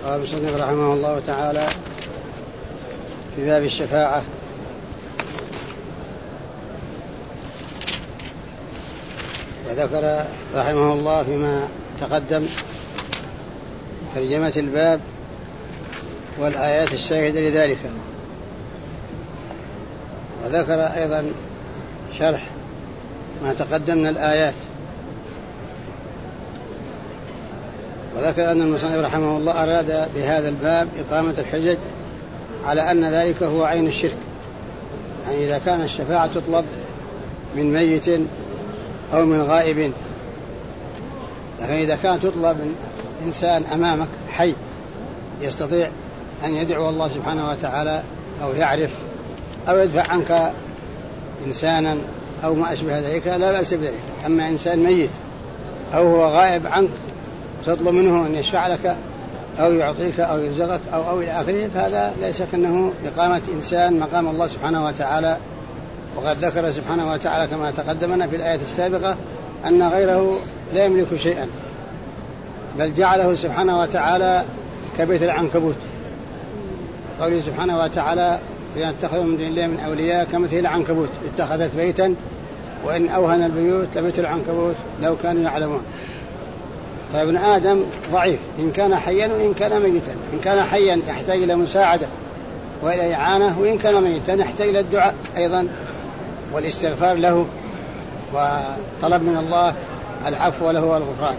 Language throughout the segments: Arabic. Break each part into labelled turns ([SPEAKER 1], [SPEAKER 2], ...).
[SPEAKER 1] قال المصنف رحمه الله تعالى في باب الشفاعة. وذكر رحمه الله فيما تقدم ترجمة الباب والآيات الشاهدة لذلك، وذكر أيضا شرح ما تقدم من الآيات، وذكر أن المصنف رحمه الله أراد بهذا الباب إقامة الحجج على أن ذلك هو عين الشرك، يعني إذا كان الشفاعة تطلب من ميت أو من غائب، لكن إذا كانت تطلب من إنسان أمامك حي يستطيع أن يدعو الله سبحانه وتعالى أو يعرف أو يدفع عنك إنسانا أو ما أشبه ذلك لا بأس بذلك. أما إنسان ميت أو هو غائب عنك تطلب منه أن يشفع لك أو يعطيك أو يرزقك أو إلى آخره، فهذا ليس كأنه إقامة إنسان مقام الله سبحانه وتعالى. وقد ذكر سبحانه وتعالى كما تقدمنا في الآية السابقة أن غيره لا يملك شيئا، بل جعله سبحانه وتعالى كبيت العنكبوت. قوله سبحانه وتعالى إذا اتخذوا من دون الله من أولياء كمثل العنكبوت اتخذت بيتا وإن أوهن البيوت لبيت العنكبوت لو كانوا يعلمون. فابن آدم ضعيف إن كان حيا وإن كان ميتا. إن كان حيا يحتاج إلى مساعدة وإلى إعانة، وإن كان ميتا يحتاج إلى الدعاء أيضا والاستغفار له وطلب من الله العفو له والغفران.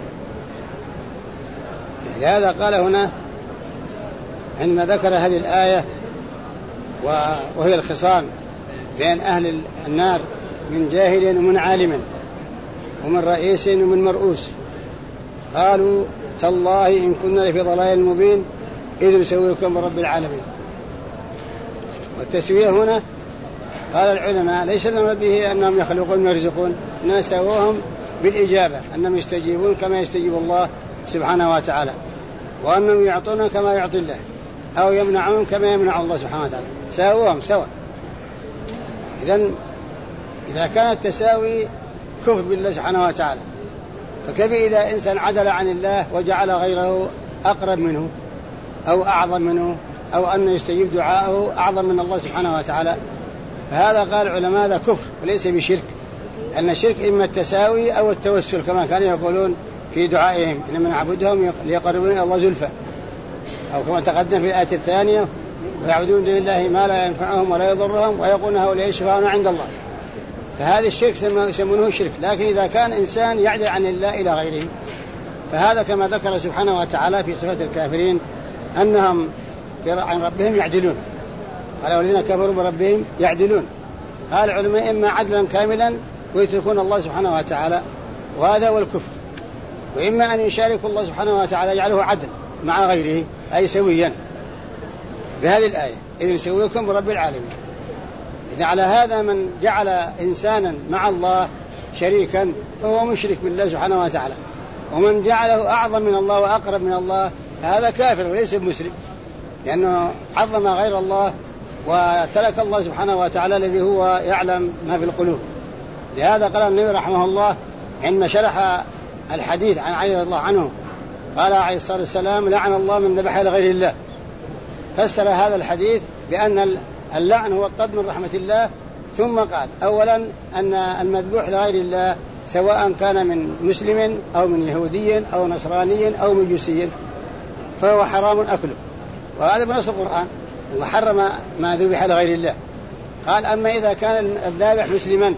[SPEAKER 1] لهذا قال هنا عندما ذكر هذه الآية وهي الخصام بين أهل النار من جاهل ومن عالم ومن رئيس ومن مرؤوس، قالوا تالله إن كنا لفي ضلال مبين إذ نسويكم برب العالمين. والتسوية هنا قال العلماء ليس المراد به أنهم يخلقون ويرزقون، إنما سووهم بالإجابة، أنهم يستجيبون كما يستجيب الله سبحانه وتعالى، وأنهم يعطون كما يعطي الله أو يمنعون كما يمنع الله سبحانه وتعالى، ساوهم سوا. إذا كان التساوي كفر بالله سبحانه وتعالى، فكيف إذا إنسان عدل عن الله وجعل غيره أقرب منه أو أعظم منه أو أن يستجيب دعاءه أعظم من الله سبحانه وتعالى؟ فهذا قال العلماء هذا كفر وليس بشرك، لأن الشرك إما التساوي أو التوسل كما كانوا يقولون في دعائهم إنما نعبدهم ليقربون إلى الله زلفى، أو كما تقدم في الآية الثانية ويعبدون دون الله ما لا ينفعهم ولا يضرهم ويقولون هؤلاء يشفعون عند الله. فهذا الشرك يسمونه شرك. لكن إذا كان إنسان يعدل عن الله إلى غيره فهذا كما ذكر سبحانه وتعالى في صفة الكافرين أنهم عن ربهم يعدلون، قال والذين كفروا بربهم يعدلون. قال العلماء إما عدلا كاملا ويتركون الله سبحانه وتعالى وهذا هو الكفر، وإما أن يشاركوا الله سبحانه وتعالى يجعله عدل مع غيره أي سويا بهذه الآية إذ نسويكم برب العالمين. إذا على هذا من جعل إنسانا مع الله شريكا فهو مشرك بالله سبحانه وتعالى، ومن جعله أعظم من الله وأقرب من الله هذا كافر وليس مسلم، لأنه عظم غير الله وترك الله سبحانه وتعالى الذي هو يعلم ما في القلوب. لهذا قال النبي رحمه الله عندما شرح الحديث عن علي رضي الله عنه قال عليه الصلاة والسلام لعن الله من ذبح لغير الله، فسر هذا الحديث بأن اللعن هو الطرد من رحمة الله، ثم قال أولا أن المذبوح لغير الله سواء كان من مسلم أو من يهودي أو نصراني أو مجوسي فهو حرام أكله، وهذا بنص القرآن وحرم ما ذبح لغير الله. قال أما إذا كان الذابح مسلما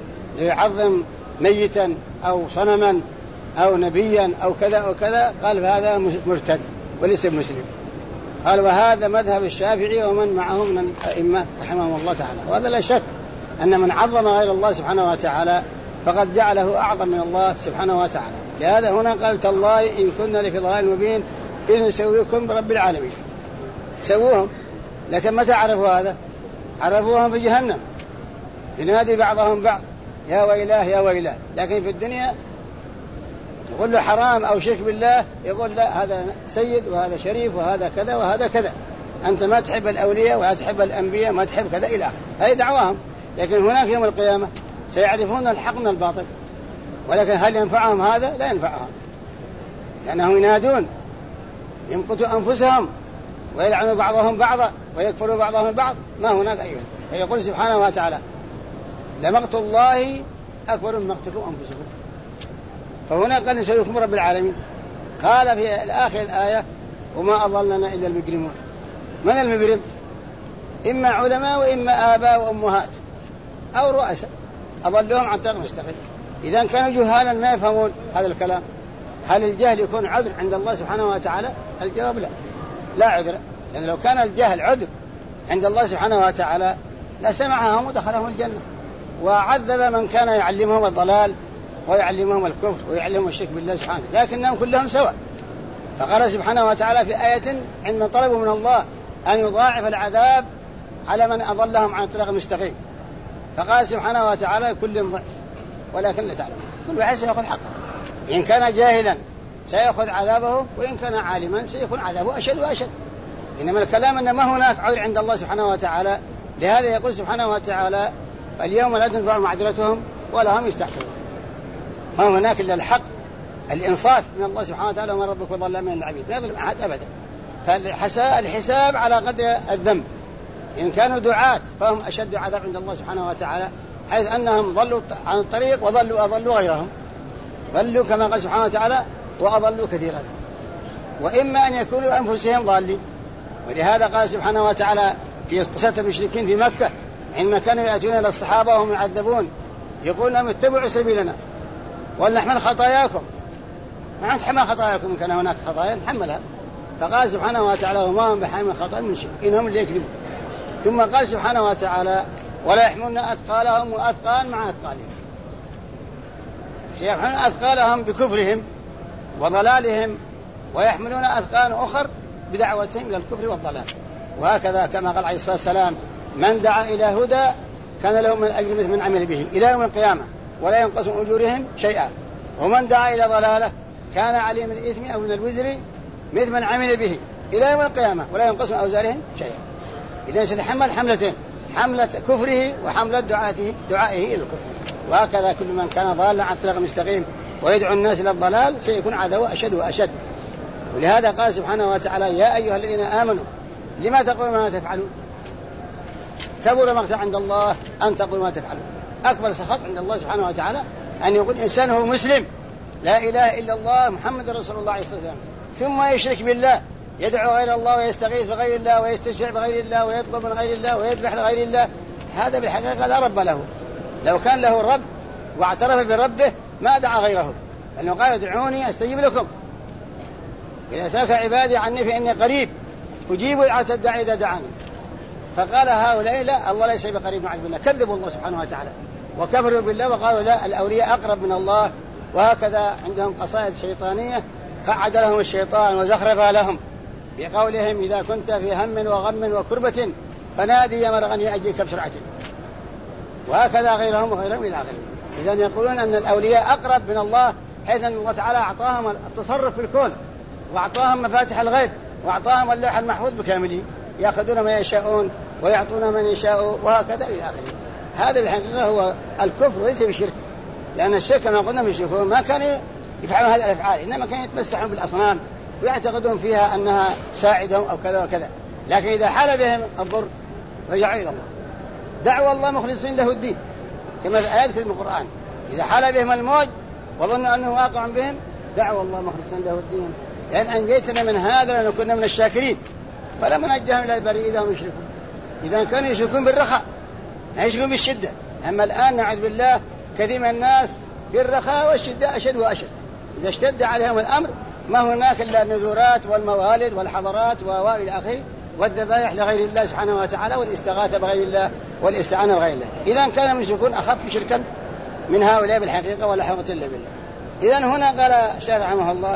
[SPEAKER 1] يعظم ميتا أو صنما أو نبيا أو كذا أو كذا قال فهذا مرتد وليس مسلم. قال وهذا مذهب الشافعي ومن معه من الأئمة رحمهم الله تعالى. وهذا لا شك أن من عظم غير الله سبحانه وتعالى فقد جعله أعظم من الله سبحانه وتعالى. لهذا هنا قال تالله إن كنا لفي ضلال مبين إذ نسويكم برب العالمين. سووهم، لكن متى عرفوا هذا؟ عرفوهم في جهنم ينادي بعضهم بعض يا ويلاه يا ويلاه. لكن في الدنيا يقول له حرام أو شرك بالله يقول لا هذا سيد وهذا شريف وهذا كذا وهذا كذا، أنت ما تحب الأولياء ولا تحب الأنبياء ما تحب كذا إلى آخره. هذه دعواهم. لكن هناك يوم القيامة سيعرفون الحق من الباطل، ولكن هل ينفعهم هذا؟ لا ينفعهم، لأنهم يمقتوا أنفسهم ويلعنوا بعضهم بعضا ويكفروا بعضهم بعض، ما هناك أيها. فيقول سبحانه وتعالى لمقت الله أكبر من مقتكم أنفسكم. فهنا قال نسويكم رب العالمين. قال في آخر الآية وما أضلنا إلا المجرمون. من المجرم؟ إما علماء وإما آباء وأمهات أو رؤساء أضلهم عن طريق مستقيم. إذا كانوا جهالا ما يفهمون هذا الكلام. هل الجهل يكون عذر عند الله سبحانه وتعالى؟ الجواب لا، لا عذر، لأن لو كان الجهل عذر عند الله سبحانه وتعالى لسمعهم ودخلهم الجنة وعذب من كان يعلمهم الضلال ويعلمهم الكفر ويعلمهم الشرك بالله سبحانه، لكنهم كلهم سواء. فقال سبحانه وتعالى في آية عندما طلبوا من الله أن يضاعف العذاب على من أضلهم عن الطريق المستقيم، فقال سبحانه وتعالى كل ضعف ولكن لا تعلم، كل واحد سيأخذ حقه. إن كان جاهلا سيأخذ عذابه، وإن كان عالما سيكون عذابه أشد وأشد. إنما الكلام أن ما هناك عذر عند الله سبحانه وتعالى. لهذا يقول سبحانه وتعالى اليوم لا تنفع معذرتهم ولا هم يستعتبون. ما هناك إلا الحق، الإنصاف من الله سبحانه وتعالى وما ربك وظلام من العبيد، لا يظلم أحد أبدا. فالحساب على قدر الذنب. إن كانوا دعاة فهم أشد عذاب عند الله سبحانه وتعالى، حيث أنهم ضلوا عن الطريق وأضلوا غيرهم، ضلوا كما قال سبحانه وتعالى وأضلوا كثيرا. وإما أن يكونوا أنفسهم ضالين. ولهذا قال سبحانه وتعالى في قصة المشركين في مكة عندما كانوا يأتون إلى الصحابة وهم يعذبون يقول لهم اتبعوا سبيلنا ولنحمل خطاياكم. ما نتحمل خطاياكم إن كان هناك خطايا نحملها. فقال سبحانه وتعالى وما هم بحامل خطايا من شيء إنهم اللي يكذبون. ثم قال سبحانه وتعالى ولا يحملون أثقالهم وأثقال مع أثقالهم، سيحملون أثقالهم بكفرهم وضلالهم ويحملون أثقال أخر بدعوتهم إلى الكفر والضلال. وهكذا كما قال عليه الصلاة والسلام من دعا إلى هدى كان له من أجر مثل من عمل به إلى يوم القيامة ولا ينقص من أجورهم شيئا، ومن دعا إلى ضلالة كان عليه من الإثم أو من الوزر مثل من عمل به إلى يوم القيامة ولا ينقص من أوزارهم شيئا. إذن سيتحمل حملتين، حملة كفره وحملة دعائه إلى الكفر. وهكذا كل من كان ضالا عن الطريق المستقيم ويدعو الناس إلى الضلال سيكون عذابه أشد وأشد. ولهذا قال سبحانه وتعالى يا أيها الذين آمنوا لما تقولون ما تفعلون كبر مقتا عند الله أن تقولوا ما تفعلون. أكبر سخط عند الله سبحانه وتعالى أن يقول إنسان هو مسلم لا إله إلا الله محمد رسول الله عليه الصلاة والسلام ثم يشرك بالله، يدعو غير الله ويستغيث بغير الله ويستشفع بغير الله ويطلب من غير الله ويذبح لغير الله. هذا بالحقيقة لا رب له. لو كان له رب واعترف بربه ما دعا غيره، لأنه قال ادعوني أستجيب لكم إذا سألك عبادي عني فإني قريب أجيب دعوة الداعي إذا دعاني. فقال هؤلاء لا، الله ليس بقريب نعوذ بالله، كذبوا الله سبحانه وتعالى وكفروا بالله وقالوا لا الأولياء أقرب من الله. وهكذا عندهم قصائد شيطانية قعد لهم الشيطان وزخرفها لهم بقولهم إذا كنت في هم وغم وكربة فنادي يا مرغني أجيك بسرعة. وهكذا غيرهم وغيرهم إلى آخره. إذن يقولون أن الأولياء أقرب من الله، حيث أن الله تعالى أعطاهم التصرف في الكون وأعطاهم مفاتح الغيب وأعطاهم اللوح المحفوظ بكامله، يأخذون ما يشاءون ويعطون من يشاء وهكذا إلى آخره. هذا بالحقيقة هو الكفر وليس بالشرك، لأن الشرك كما قلنا من الشرك ما كان يفعلون هذه الأفعال، إنما كانوا يتمسحون بالأصنام ويعتقدون فيها أنها ساعدهم أو كذا وكذا. لكن إذا حال بهم الضر رجعوا إلى الله، دعوا الله مخلصين له الدين، كما في آيات القرآن إذا حال بهم الموج وظنوا أنه واقع بهم دعوا الله مخلصين له الدين لأن أنجيتنا من هذا لنكون من الشاكرين. فلما نجهم إلى البر إذا هم يشركون. إذا كانوا يشركون بالرخاء يشركون بالشدة. أما الآن نعوذ بالله كثير من الناس في الرخاء والشدة أشد وأشد. إذا اشتد عليهم الأمر ما هناك إلا النذورات والموالد والحضرات وإلى آخره والذبائح لغير الله سبحانه وتعالى والاستغاثة بغير الله والاستعانة بغير الله. إذا كان من يشركون أخف شركا من هؤلاء بالحقيقة ولا حول إلا بالله. إذا هنا قال الشارع رحمه الله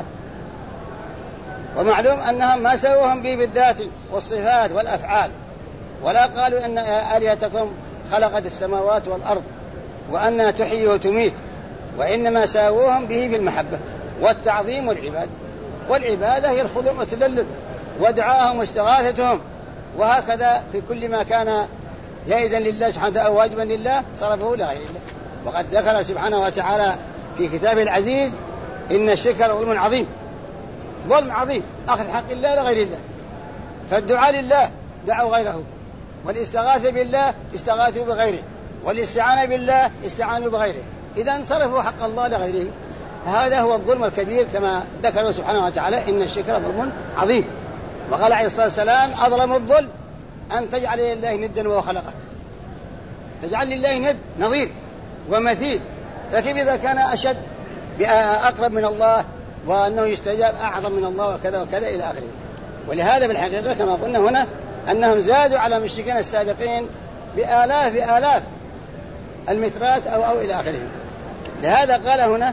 [SPEAKER 1] ومعلوم أنهم ما سووهم به بالذات والصفات والأفعال، ولا قالوا أن آلهتكم خلقت السماوات والأرض وأنها تحيي وتميت، وإنما ساووهم به في المحبة والتعظيم والعبادة. والعبادة هي الخضوع والتذلل ودعاهم واستغاثتهم، وهكذا في كل ما كان جائزا لله سبحانه وتعالى أو واجبا لله صرفه لغير الله. وقد ذكر سبحانه وتعالى في كتابه العزيز إن الشرك لظلم عظيم، ظلم عظيم، أخذ حق الله لغير الله. فالدعاء لله دعوا غيره، والاستغاثة بالله استغاثوا بغيره، والاستعانة بالله استعانوا بغيره، إذا صرفوا حق الله لغيره. هذا هو الظلم الكبير كما ذكره سبحانه وتعالى إن الشرك ظلم عظيم. وقال عليه الصلاة والسلام أظلم الظلم أن تجعل لله ندا وهو خلقك، تجعل لله ند نظير ومثيل، فكيف إذا كان أشد أقرب من الله وأنه يستجاب أعظم من الله وكذا وكذا إلى آخره. ولهذا بالحقيقة كما قلنا هنا أنهم زادوا على المشركين السابقين بآلاف المترات أو إلى آخره. لهذا قال هنا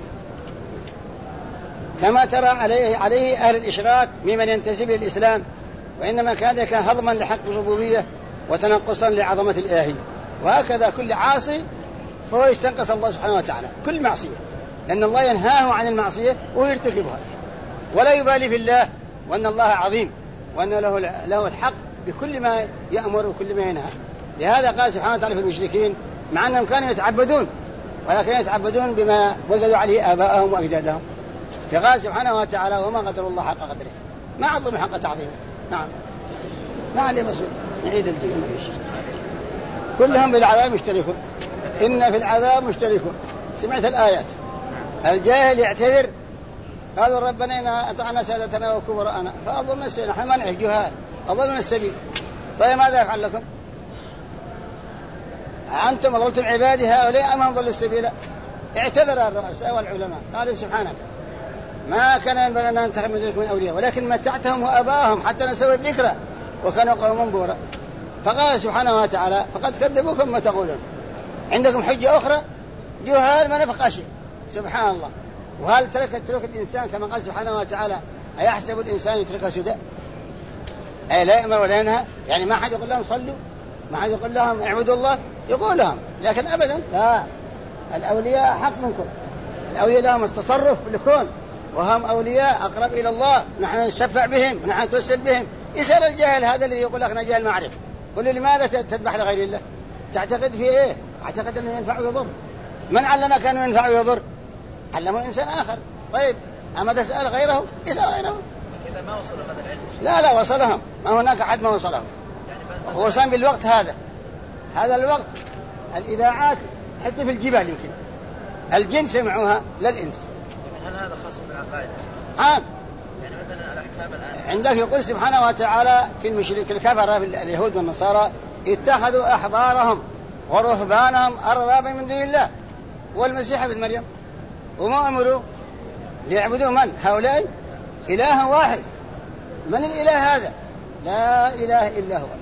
[SPEAKER 1] كما ترى عليه أهل الإشراك ممن ينتسب للإسلام، وإنما كان ذلك هضما لحق الربوبية وتنقصا لعظمة الإلهية. وهكذا كل عاصي فهو يستنقص الله سبحانه وتعالى كل معصية، لأن الله ينهاه عن المعصية ويرتكبها، ولا يبالي في الله وأن الله عظيم وأن له الحق بكل ما يأمر وكل ما ينهى. لهذا قال سبحانه وتعالى في المشركين مع أنهم كانوا يتعبدون، ولكن يتعبدون بما وجدوا عليه آباءهم وأجدادهم. فقال سبحانه وتعالى وما قدر الله حق قدره، ما عظم حق تعظيمه. نعم، ما عليه مسؤول، نعيد الدين ما يشرك. كلهم بالعذاب مشتركون، إن في العذاب مشتركون. سمعت الآيات. الجاهل يعتذر قالوا ربنا إنا أطعنا سادتنا وكبراءنا فأضلنا السبيل، نحن ما نعرف جهال أضلنا السبيل. طيب ماذا يفعل لكم؟ أنتم أضلتم عبادي هؤلاء أم هم ضلوا السبيل؟ اعتذر الرؤساء والعلماء قالوا سبحانك ما كان ينبغي أن نتخذ من دونكم من أولياء ولكن متعتهم وآباءهم حتى نسوا الذكرى وكانوا قوما بورا. فقال سبحانه وتعالى فقد كذبوكم ما تقولون، عندكم حجة أخرى؟ جهال ما نفقه شيء. سبحان الله. وهل ترك الإنسان كما قال سبحانه وتعالى أيحسب الإنسان يترك سدى؟ أي لا يأمر ولا ينهى، يعني ما حد يقول لهم صلوا، ما حد يقول لهم اعبدوا الله، يقول لهم، لكن أبدا لا. الأولياء حق منكم، الأولياء لهم التصرف بالكون، وهم أولياء أقرب إلى الله، نحن نشفع بهم ونحن نتوسل بهم. يسأل الجاهل هذا الذي يقول لك أنا جاهل ما أعرف، قل لي لماذا تذبح لغير الله؟ تعتقد في إيه؟ اعتقد أنه ينفع ويضر. من علمك أنه ينفع ويضر؟ علمه إنسان آخر. طيب أما تسأل غيره؟ اسأل غيره.
[SPEAKER 2] إذا ما وصل هذا العلم
[SPEAKER 1] لا وصلهم، ما هناك أحد ما وصلهم. هو صار بالوقت هذا الوقت الإذاعات حتى في الجبال يمكن الجن سمعوها للإنس.
[SPEAKER 2] هل هذا خاص بالعقائد؟
[SPEAKER 1] عام.
[SPEAKER 2] يعني مثلا الأحكام الآن
[SPEAKER 1] عندك يقول سبحانه وتعالى في المشرك الكفرة في اليهود والنصارى اتخذوا أحبارهم ورهبانهم أربابا من دون الله والمسيح ابن مريم، وما أمروا ليعبدوا من؟ هؤلاء إله واحد. من الإله هذا؟ لا إله إلا هو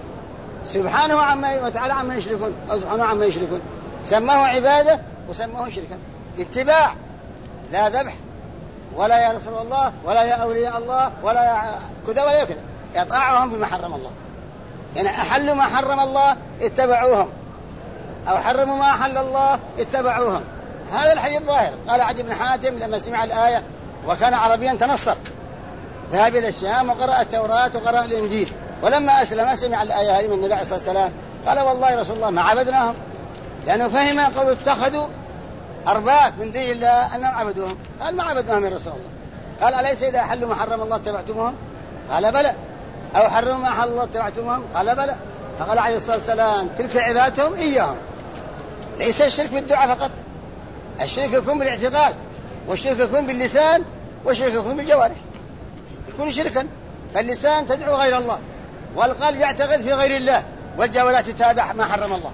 [SPEAKER 1] سبحانه وتعالى عما يشركون، أو سبحانه عما يشركون. سماه عبادة وسماه شركا، اتباع، لا ذبح ولا يا رسول الله ولا يا أولياء الله ولا يا كذا ولا كذا، يطاعهم بما حرم الله. يعني أحلوا ما حرم الله اتبعوهم، أو حرموا ما أحل الله اتبعوهم. هذا الحديث الظاهر. قال عدي بن حاتم لما سمع الآية وكان عربيا تنصر، ذهب إلى الشام وقرأ التوراة وقرأ الإنجيل، ولما أسلم سمع الآية هذه من النبي عليه الصلاة والسلام قال والله يا رسول الله ما عبدناهم، لأنه فهم قول اتخذوا أرباب من دون الله أنهم عبدوهم. قال ما عبدناهم يا رسول الله. قال أليس إذا حلوا ما حرم الله اتبعتموهم؟ قال بلى. أو حرموا ما حل الله اتبعتموهم؟ قال بلى. فقال عليه الصلاة والسلام تلك عبادتهم إياهم. ليس الشرك بالدعاء فقط، الشرك يكون بالاعتقاد، والشرك يكون باللسان، والشرك يكون بالجوارح، يكون شركا. فاللسان تدعو غير الله، والقلب يعتقد في غير الله، والجوارح تتابع ما حرم الله.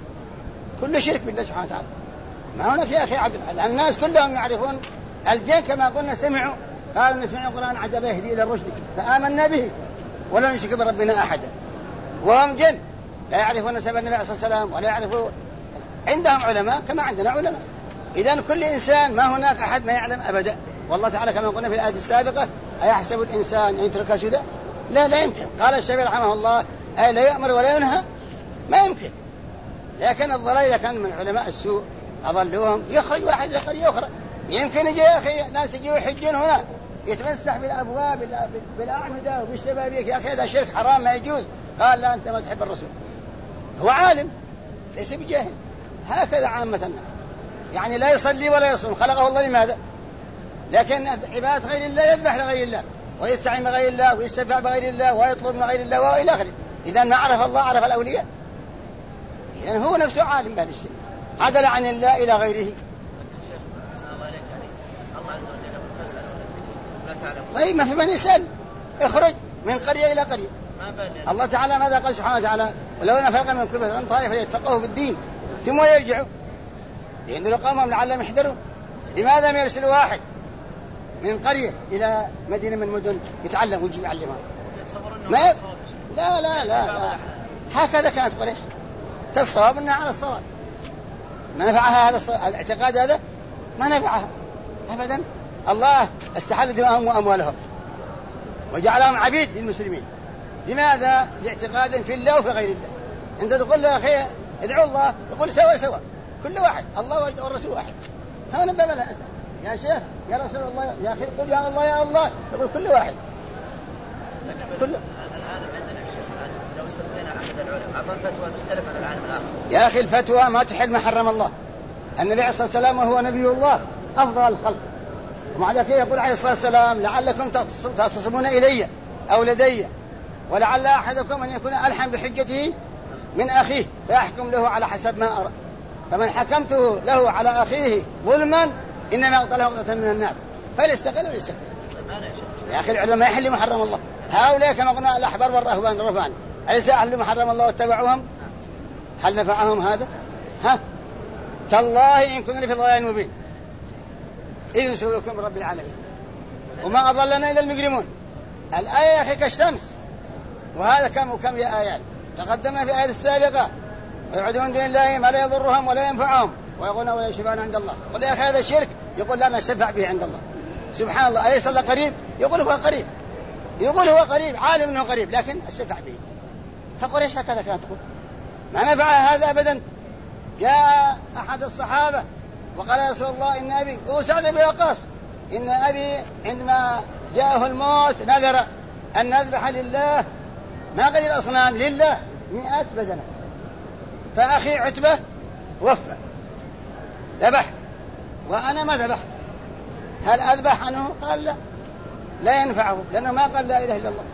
[SPEAKER 1] كل شرك بالله سبحانه وتعالى. ما هناك يا أخي عدل. الناس كلهم يعرفون الجن كما قلنا سمعوا، قالوا نسمع القرآن عجبا يهدي إلى الرشد فآمنا به ولا نشرك بربنا أحدا. وهم جن لا يعرفون سبب النبي عليه الصلاة والسلام ولا يعرفوا. عندهم علماء كما عندنا علماء. إذن كل إنسان ما هناك أحد ما يعلم أبدا. والله تعالى كما قلنا في الآية السابقة أيحسب الإنسان أن يترك سدى؟ لا يمكن. قال الشافعي رحمه الله أي لا يأمر ولا ينهى، ما يمكن. لكن الضلال إذا كان من علماء السوء أضلوهم يخرج واحد يخرج أخرى. يمكن يجي يا أخي ناس يجوا يحجون هنا يتمسح بالأبواب بالأعمدة وبالشبابيك، يا أخي هذا شرك حرام ما يجوز. قال لا أنت ما تحب الرسول. هو عالم ليس بجاهل. هكذا عامة الناس، يعني لا يصلي ولا يصوم، خلقه الله لماذا؟ لكن عبادة غير الله يذبح لغير الله ويستعين بغير الله ويستشفع بغير الله ويطلب من غير الله وإلى آخره. إذا ما عرف الله عرف الأولياء، يعني هو نفسه عالم بهذا الشيء، عدل عن الله إلى غيره. طيب ما في من يسأل، اخرج من قرية إلى قرية. الله تعالى ماذا قال سبحانه وتعالى؟ ولو نفرق من كل فرقة طائفة ليتفقهوا في الدين ثم يرجعوا لينذروا قومهم لعلهم يحذرون. لماذا ما يرسل واحد من قرية إلى مدينة من المدن يتعلم ويجي يعلمها؟ لا لا لا لا، هكذا كانت قريش تصواب أنها على الصواب. ما نفعها هذا الاعتقاد، هذا ما نفعها أبدا. الله استحل دماءهم وأموالهم وجعلهم عبيد للمسلمين. لماذا؟ لاعتقاد في الله وفي غير الله. أنت تقول له أخي ادعو الله، يقول سوا سوا كل واحد، الله والرسول واحد. هذا نبى بلا أسأل يا شيخ يا رسول الله يا أخي قل يا الله يا الله، يقول كل واحد كل.
[SPEAKER 2] العالم عندنا يا شيخ لو استفتينا أحد العلماء أعطى فتوى تختلف عن العالم الآخر.
[SPEAKER 1] يا أخي الفتوى ما تحل ما حرم الله. النبي عليه الصلاة والسلام وهو نبي الله أفضل الخلق، ومع ذلك يقول عليه الصلاة والسلام لعلكم تختصمون إلي أو لدي ولعل أحدكم أن يكون ألحن بحجته من أخيه فيحكم له على حسب ما أرى، فمن حكمته له على أخيه ظلما إنما أغطى له غطة من النار فليستقل وليستقل. يا أخي العلماء ما يحل ما حرم الله. هؤلاء كما قلنا الأحبار والرهبان الرهبان أليس أحلوا ما حرم الله واتبعوهم؟ هل نفعهم هذا؟ تالله إن كنا في ضلال مبين إذ نسويكم برب العالمين وما أضلنا إلا المجرمون. الآية يا أخي كالشمس، وهذا كم يا آيات تقدمنا في آيات السابقة. ويعبدون دون الله ما لا يضرهم ولا ينفعهم ويقولون ولا يشفعون عند الله. قل يا أخي هذا الشرك، يقول لا نشفع به عند الله. سبحان الله، أليس الله قريب؟ يقول هو قريب، يقول هو قريب، عالم أنه قريب لكن الشفع به. فقريش هكذا كانت تقول ما نفع هذا أبدا. جاء أحد الصحابة وقال يا رسول الله إن أبي وسعد بن وقاص إن أبي عندما جاءه الموت نذر أن نذبح لله ما قال الأصنام لله 100 بدنة، فأخي عتبة وفى ذبح وأنا ما ذبحت، هل أذبح عنه؟ قال لا، لا ينفعه لأنه ما قال لا إله إلا الله،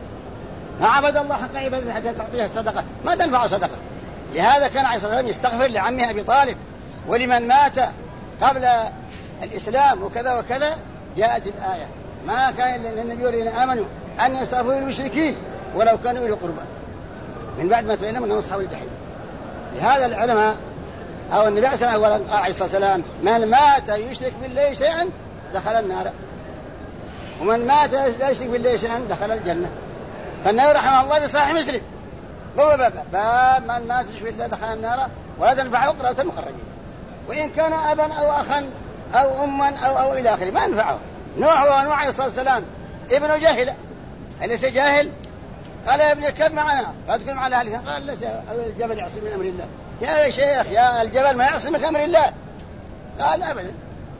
[SPEAKER 1] ما عبد الله حق عبادته حتى تعطيه الصدقة، ما تنفع صدقة. لهذا كان عليه الصلاة والسلام يستغفر لعمه أبي طالب ولمن مات قبل الإسلام وكذا وكذا. جاءت الآية ما كان للنبي والذين آمنوا أن يستغفروا للمشركين ولو كانوا إلى قربى من بعد ما تبين لهم أنهم أصحاب الجحيم. لهذا العلماء أو النبي عليه الصلاة والسلام من مات يشرك بالله شيئا دخل النار، ومن مات لا يشرك بالله شيئا دخل الجنة. فالنبي رحمه الله بصحيح مسلم هو باب من مات يشرك بالله دخل النار ولا تنفعه قراءة المقربين، وإن كان أبا أو أخا أو أما أو إلى آخره ما ينفعه. نوح ونوح عليه الصلاة والسلام ابنه جاهل، أليس جاهل؟ قال يا ابن الكب معنا لا تكون مع أهلها، قال ليس الجبل يعصم من أمر الله. يا شيخ يا الجبل ما يعصمك أمر الله، قال أبدا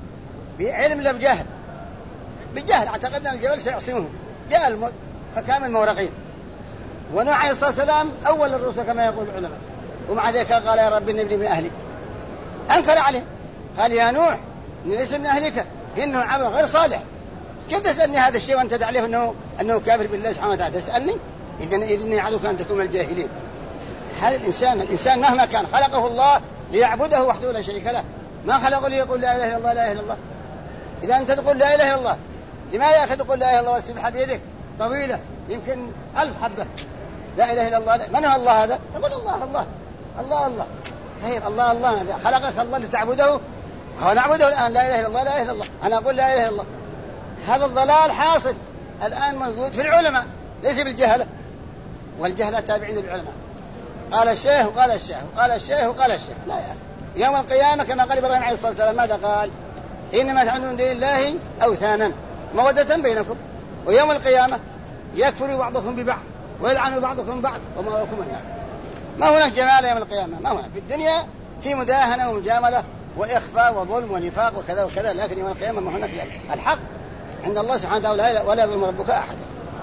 [SPEAKER 1] بعلم لا بجهل، بالجهل اعتقد أن الجبل سيعصمه، جاء الموت فكان من مورقين. ونوح عليه الصلاة والسلام أول الرسل كما يقول العلماء، ومع ذلك قال يا رب إني ابني من أهلي، أنكر عليه قال يا نوح إني ليس من أهلك إنه عبد غير صالح، كيف تسألني هذا الشيء وأنت تعرف أنه كافر بالله سبحانه وتعالى؟ تسألني إذن أعدك أن تكون من الجاهلين. هذا الإنسان مهما كان خلقه الله ليعبده وحده لا شريك له، ما خلقه ليقول لا إله إلا الله لا إله إلا الله. إذا أنت تقول لا إله إلا الله، لماذا يا أخي تقول لا إله إلا الله والسبحة بيدك طويلة يمكن 1000 حبة لا إله إلا الله؟ من هو الله هذا؟ تقول الله الله الله الله. خير الله الله خلقك الله لتعبده، هو نعبده الآن لا إله إلا الله لا إله إلا الله، أنا أقول لا إله إلا الله. هذا الضلال حاصل الآن موجود في العلماء ليس بالجهلة، والجهلة تابعين للعلماء. قال الشيخ وقال الشيخ وقال الشيخ وقال الشيخ. لا يا أخي يوم القيامة كما قال إبراهيم عليه الصلاة والسلام ماذا قال؟ إنما تعبدون من دون الله أوثانا مودة بينكم، ويوم القيامة يكفر بعضكم ببعض ويلعن بعضكم بعض ومأواكم النار. ما هناك جمال يوم القيامة، ما هناك. في الدنيا في مداهنة ومجاملة وإخفاء وظلم ونفاق وكذا وكذا، لكن يوم القيامة ما هناك الحق عند الله سبحانه وتعالى ولا يظلم ربك أحد.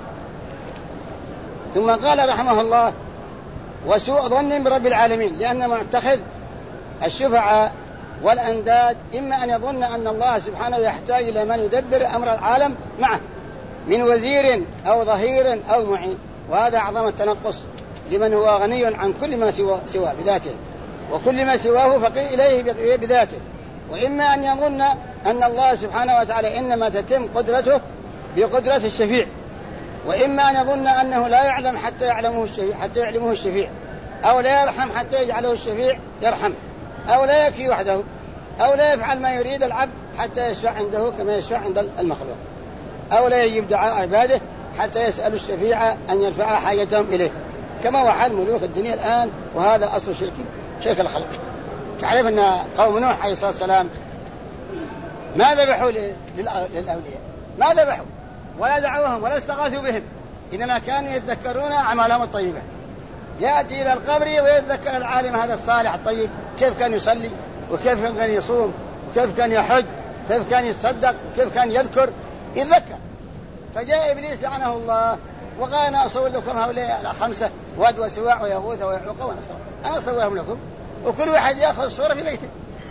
[SPEAKER 1] ثم قال رحمه الله وسوء ظن برب العالمين، لأن معتقد الشفعاء والأنداد إما أن يظن أن الله سبحانه يحتاج إلى من يدبر أمر العالم معه من وزير أو ظهير أو معين، وهذا أعظم التنقص لمن هو غني عن كل ما سواه بذاته، وكل ما سواه فقير إليه بذاته. وإما أن يظن أن الله سبحانه وتعالى إنما تتم قدرته بقدرة الشفيع، وإما أن يظن أنه لا يعلم حتى يعلمه الشفيع، أو لا يرحم حتى يجعله الشفيع يرحم، أو لا يكفي وحده، أو لا يفعل ما يريد العبد حتى يشفع عنده كما يشفع عند المخلوق، أو لا يجيب دعاء عباده حتى يسأل الشفيع أن يرفع حاجتهم إليه، كما هو حال ملوك الدنيا الآن. وهذا أصل شرك الخلق. تعرف أن قوم نوح عليه الصلاة والسلام ما ذبحوا للأولياء، ما ذبحوا ولا دعوهم ولا استغاثوا بهم، إنما كانوا يتذكرون أعمالهم الطيبة. يأتي إلى القبر ويتذكر العالم هذا الصالح الطيب كيف كان يصلي، وكيف كان يصوم، وكيف كان يحج، كيف كان يتصدق، وكيف كان يتذكر. فجاء إبليس لعنه الله وقال أنا أصور لكم هؤلاء 5 واد وسواع ويغوث ويعوق ونسر، أنا أصورهم لكم، وكل واحد يأخذ صورة في بيته.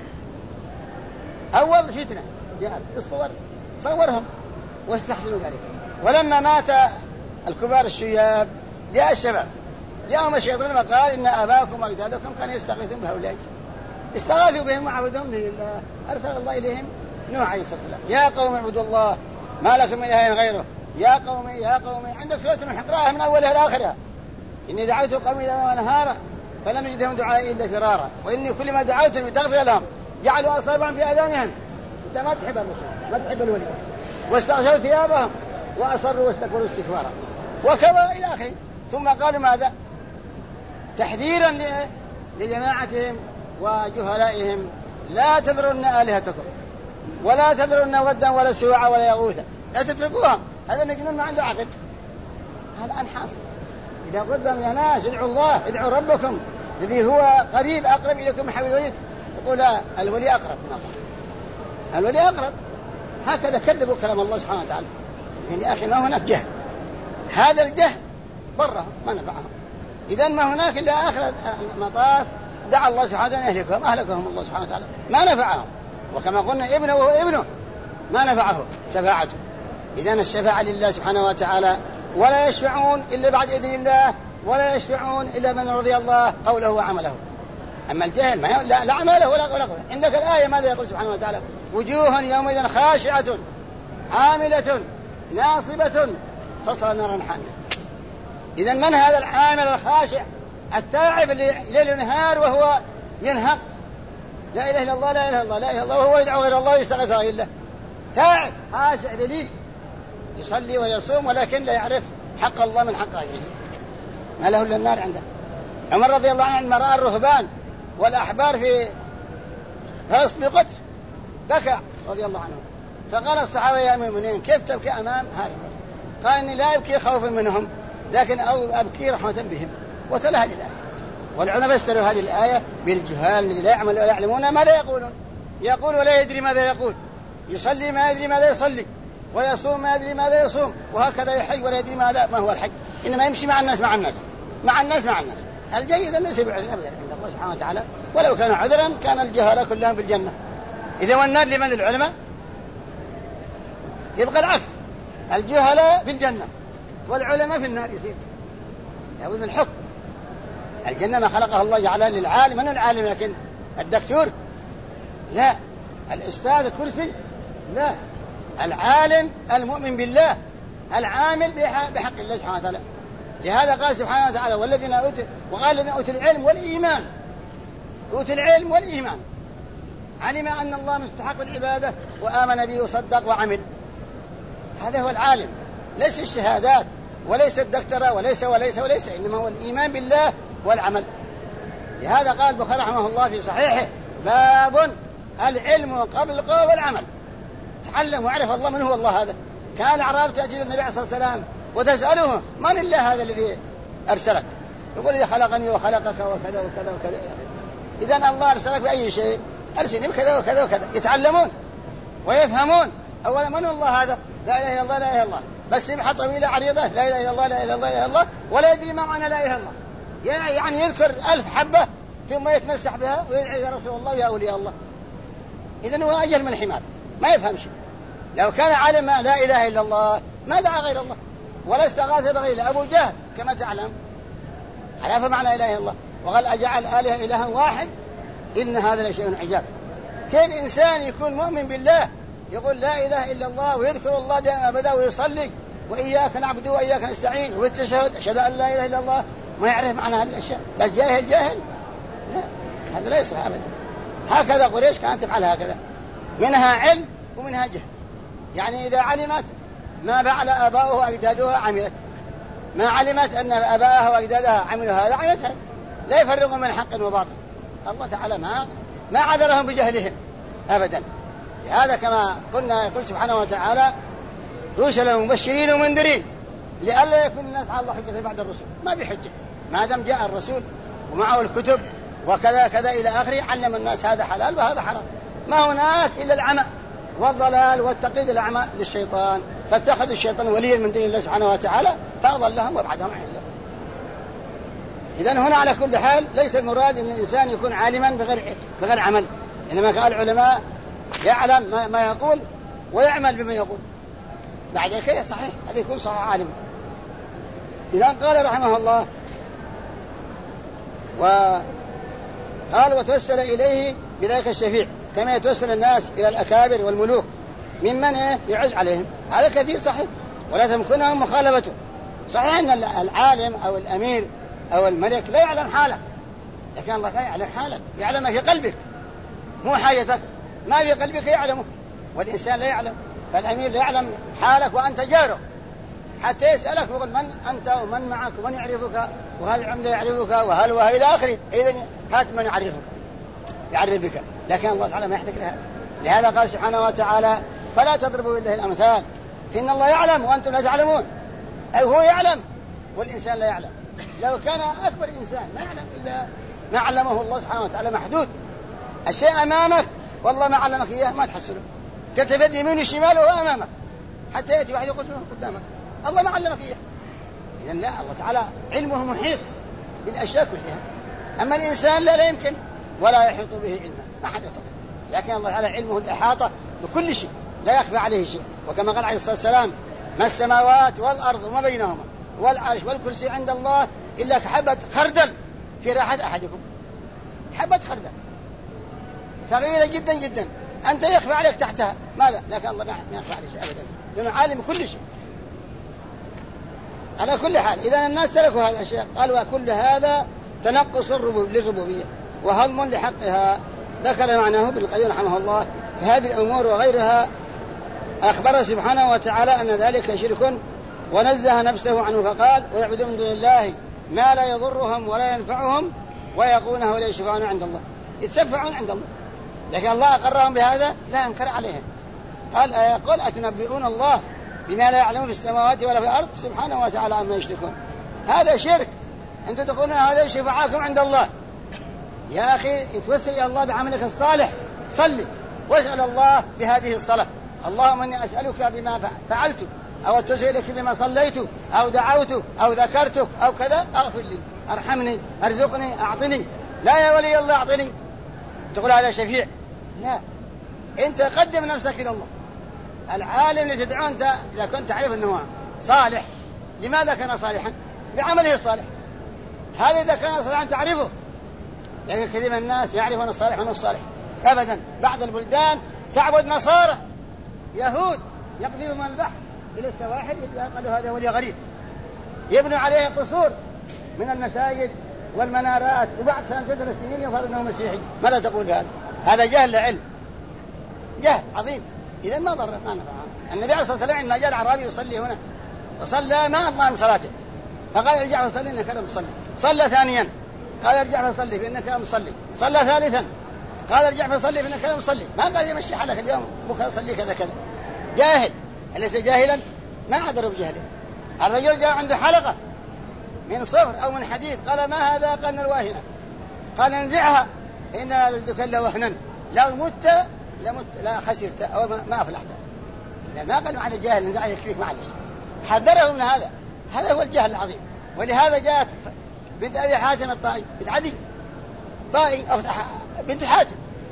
[SPEAKER 1] أول فتنة جاءت بالصور صورهم واستحسنوا ذلك. ولما مات الكبار الشياب جاء الشباب، جاءهم الشيطان وقال إن آباءكم وأجدادكم كانوا يستغيثون بهؤلاء، استغاثوا بهم وعبدهم لله. أرسل الله إليهم نوح عليه الصلاة والسلام: يا قوم اعبدوا الله ما لكم من إله غيره، يا قومي. عندك سورة نوح اقرأها من أولها لآخرها: إني دعوت قومي ليلا ونهارا فلم يجدهم دعائي إلا فرارا، وإني كل ما دعوتهم لتغفر لهم جعلوا أصابعهم في آذانهم. أنت ما تحب الرسول، ما تحب الولي، واستغشوا ثيابهم وأصروا واستكبروا استكبارا وكذا إلى آخره. ثم قالوا ماذا؟ تحذيرا لجماعتهم وجهلائهم: لا تذرن آلهتكم ولا تذرن ودا ولا سواعا ولا يغوثا، لا تتركوها، هذا مجنون ما عنده عقل. هذا حاصل. إذا قلت لهم يا ناس ادعوا الله، ادعوا ربكم الذي هو قريب أقرب إليكم من حبل الوريد، يقول لا، الولي أقرب من الله، الولي أقرب. هكذا كذبوا كلام الله سبحانه وتعالى. يعني يا أخي ما هناك جهل، هذا الجهل برهم ما نفعهم. إذن ما هناك إلا آخر المطاف دعا الله سبحانه وتعالى يهلكهم، أهلكهم الله سبحانه وتعالى، ما نفعهم. وكما قلنا ابنه وهو ابنه ما نفعه شفاعته. إذن الشفاعة لله سبحانه وتعالى، ولا يشفعون إلا بعد إذن الله، ولا يشفعون إلا من رضي الله قوله وعمله. أما الجهل لا عمله ولا قوله. عندك الآية ماذا يقول سبحانه وتعالى؟ وجوه يومئذ خاشعة عاملة ناصبة تصلى نارا حامية. إذن من هذا العامل الخاشع التاعب اللي ليل نهار وهو ينهق لا إله إلا الله لا إله إلا الله لا إله إلا الله، وهو يدعو غير الله ويستغيث غير الله، تاعب خاشع ذليل يصلي ويصوم ولكن لا يعرف حق الله من حق غيره، ما له إلا النار عنده. عمر رضي الله عنه لما رأى الرهبان والأحبار في غصب القدس بكى رضي الله عنه، فقال الصحابة يا المؤمنين كيف تبكي أمام هذا؟ قال إني لا أبكي خوفا منهم لكن أبكي رحمة بهم. وتلا هذه الآية. والعلماء فسروا هذه الآية بالجهال الذي لا يعمل ولا يعلمون ماذا يقولون. يقول ولا يدري ماذا يقول، يصلي ما يدري ماذا يصلي، ويصوم ما يدري ماذا يصوم، وهكذا يحج ولا يدري ما هو الحج، إنما يمشي مع الناس الجيد الناس بعذر عند الله سبحانه وتعالى، ولو كان عذرا كان الجهالة كلهم بالجنة. إذا والنار لمن؟ العلماء. يبقى العكس، الجهلاء في الجنة والعلماء في النار. يصير يقول الحكم. الجنة ما خلقها الله جعلها للعالم، من العالم؟ لكن الدكتور لا، الأستاذ الكرسي لا، العالم المؤمن بالله العامل بحق الله سبحانه وتعالى. لهذا قال سبحانه وتعالى والذين أوتوا، وقال الذين أوتوا العلم والإيمان، أوتوا العلم والإيمان، علم أن الله مستحق العبادة وآمن به وصدق وعمل. هذا هو العالم، ليس الشهادات وليس الدكتوراه وليس، إنما هو الإيمان بالله والعمل. لهذا قال البخاري رحمه الله في صحيحه باب العلم قبل القول والعمل. تعلم وعرف الله من هو الله. هذا كان الأعراب تأتي للنبي عليه الصلاة والسلام وتسأله من الله هذا الذي أرسلك؟ يقول إذا خلقني وخلقك وكذا وكذا وكذا. إذن الله أرسلك بأي شيء؟ أرسلني بكذا وكذا وكذا. يتعلمون ويفهمون. أولا من الله هذا؟ لا إله إلا الله لا إله إلا الله، بس يبحث طويلة عريضة لا إله إلا الله لا إله إلا الله لا إله إلا الله، ولا يدري ما معنى لا إله إلا الله. يعني يذكر 1000 حبة ثم يتمسح بها ويدعي يا رسول الله يا أولياء الله. إذن هو أجهل من الحمار ما يفهم شيء. لو كان عالم لا إله إلا الله ما دعا غير الله ولا استغاث بغيره. أبو جهل كما تعلم عرف معنى إله إلا الله وقال أجعل آلهة إلها واحد إن هذا لشيء عجاب. كيف إنسان يكون مؤمن بالله يقول لا إله إلا الله ويذكر الله دائما أبدا ويصلي وإياك نعبد وإياك نستعين والتشهد أشهد أن لا إله إلا الله ما يعرف معنى هذه الأشياء بس جاهل؟ لا، هذا لا يصلح أبدا. هكذا قريش كانت تفعل هكذا، منها علم ومنها جهل. يعني إذا علمت ما فعل آباؤه وأجدادها عملت، ما علمت أن آباءها وأجدادها عملوا هذا عملتها، لا يفرقون بين حق وباطل. الله تعالى ما عذرهم بجهلهم أبدا. لهذا كما قلنا يقول سبحانه وتعالى رسلا مبشرين ومنذرين لئلا يكون الناس على الله حجة بعد الرسل. ما بحجة ما دام جاء الرسول ومعه الكتب وكذا كذا إلى آخره، علم الناس هذا حلال وهذا حرام. ما هناك إلا العمى والضلال والتقليد الأعمى للشيطان، فاتخذوا الشيطان وليا من دون الله سبحانه وتعالى فأضلهم وابعدهم عن الله. إذن هنا على كل حال ليس المراد أن الإنسان يكون عالما بغير عمل، إنما قال العلماء يعلم ما يقول ويعمل بما يقول. بعد كده صحيح هذا يكون صحيح عالم. إذا قال رحمه الله وقال وتوسل إليه بذلك الشفيع كما يتوسل الناس إلى الأكابر والملوك ممن يعز عليهم. هذا كثير صحيح ولا تمكنهم مخالفته. صحيح أن العالم أو الأمير أو الملك لا يعلم حالك، لكن الله لا يعلم حالك، يعلم ما في قلبك مو حاجتك، ما في قلبك يعلمه، والإنسان لا يعلم. فالأمير لا يعلم حالك وأنت جاره حتى يسألك ويقول من أنت ومن معك ومن يعرفك وهل العمدة يعرفك وهل إلى آخره. إذن هات من يعرف بك، لكن الله تعالى ما يحتاج لهذا. لهذا قال سبحانه وتعالى فلا تضربوا بالله الأمثال فإن الله يعلم وأنتم لا تعلمون. أي هو يعلم والإنسان لا يعلم. لو كان أكبر إنسان ما يعلم إلا ما علمه الله سبحانه وتعالى محدود. الشيء أمامك والله ما علمك إياه ما تحصله، كتبت يمين وشمال وهو أمامك حتى يأتي واحد يقول قدامك الله ما علمك إياه. إذن لا، الله تعالى علمه محيط بالأشياء كلها. أما الإنسان لا يمكن ولا يحيط به علما، ما حد يستطيع. لكن الله تعالى علمه الإحاطة بكل شيء لا يخفى عليه شيء. وكما قال عليه الصلاة والسلام ما السماوات والأرض وما بينهما والعرش والكرسي عند الله إلا كحبة خردل في راحة أحدكم. حبة خردل صغيرة جدا جدا أنت يخفى عليك تحتها ماذا، لكن الله ما يخفى عليه شيء أبدا لأنه عالم كل شيء. على كل حال إذا الناس تركوا هذا الشيء قال وكل هذا تنقص للربوبية وهضم لحقها. ذكر معناه ابن القيم رحمه الله في هذه الأمور وغيرها. أخبر سبحانه وتعالى أن ذلك شرك ونزه نفسه عنه فقال ويعبدون من دون الله ما لا يضرهم ولا ينفعهم ويقونه لا يشفعون عند الله، يتشفعون عند الله، لكن الله أقرهم بهذا لا ينكر عليهم. قال يقول أتنبئون الله بما لا يعلم في السماوات ولا في الأرض سبحانه وتعالى عما يشركون. هذا شرك، أنتم تقولون هذا شفعاكم عند الله. يا أخي اتوسل إلى الله بعملك الصالح، صلي واسأل الله بهذه الصلاة اللهم إني أسألك بما فعلت أو أتوسل إليك بما صليت أو دعوت أو ذكرتك أو كذا أغفر لي أرحمني أرزقني أعطني. لا يا ولي الله أعطني تقول هذا شفيع، لا، أنت قدم نفسك إلى الله. العالم اللي تدعون أنت إذا كنت تعرف أنه صالح لماذا كان صالحا؟ بعمله الصالح. هذا إذا كان صالحا تعرفه، لكن كثير من الناس يعرفون الصالح ونص الصالح أبدا. بعض البلدان تعبد نصارى يهود يقذفوا من البحر إلى السواحل قالوا هذا ولي غريب، يبنوا عليه قصور من المساجد والمنارات وبعد سنة 3 سنين يظهر أنه مسيحي. ماذا تقول هذا؟ هذا جهل لعلم، جهل عظيم. إذن ما ضر ما نفع. النبي عليه الصلاة والسلام عندما جاء الأعرابي يصلي هنا وصلى ما أضمن صلاته فقال ارجع فصلي إنك لم تصلي. صلى ثانيا قال ارجع فصلي فإنك لم تصلي. صلى ثالثا قال ارجع فصلي فإنك لم تصلي. ما قال يمشي حالك اليوم بكرة صلي كذا كذا. جاهل، أليس جاهلا؟ ما عذروا بجهله. الرجل جاء عنده حلقة من صفر أو من حديد قال ما هذا؟ قال الواهنة. قال انزعها فإننا لزدك إلا وهنا لو مت لا خسرت أو ما أفلحت. إذا ما قالوا على جاهل انزعها يكفيك معلش، حذره من هذا. هذا هو الجهل العظيم. ولهذا جاءت بنت أبي حاتم الطائي بنت عدي طائي أو بنت حاتم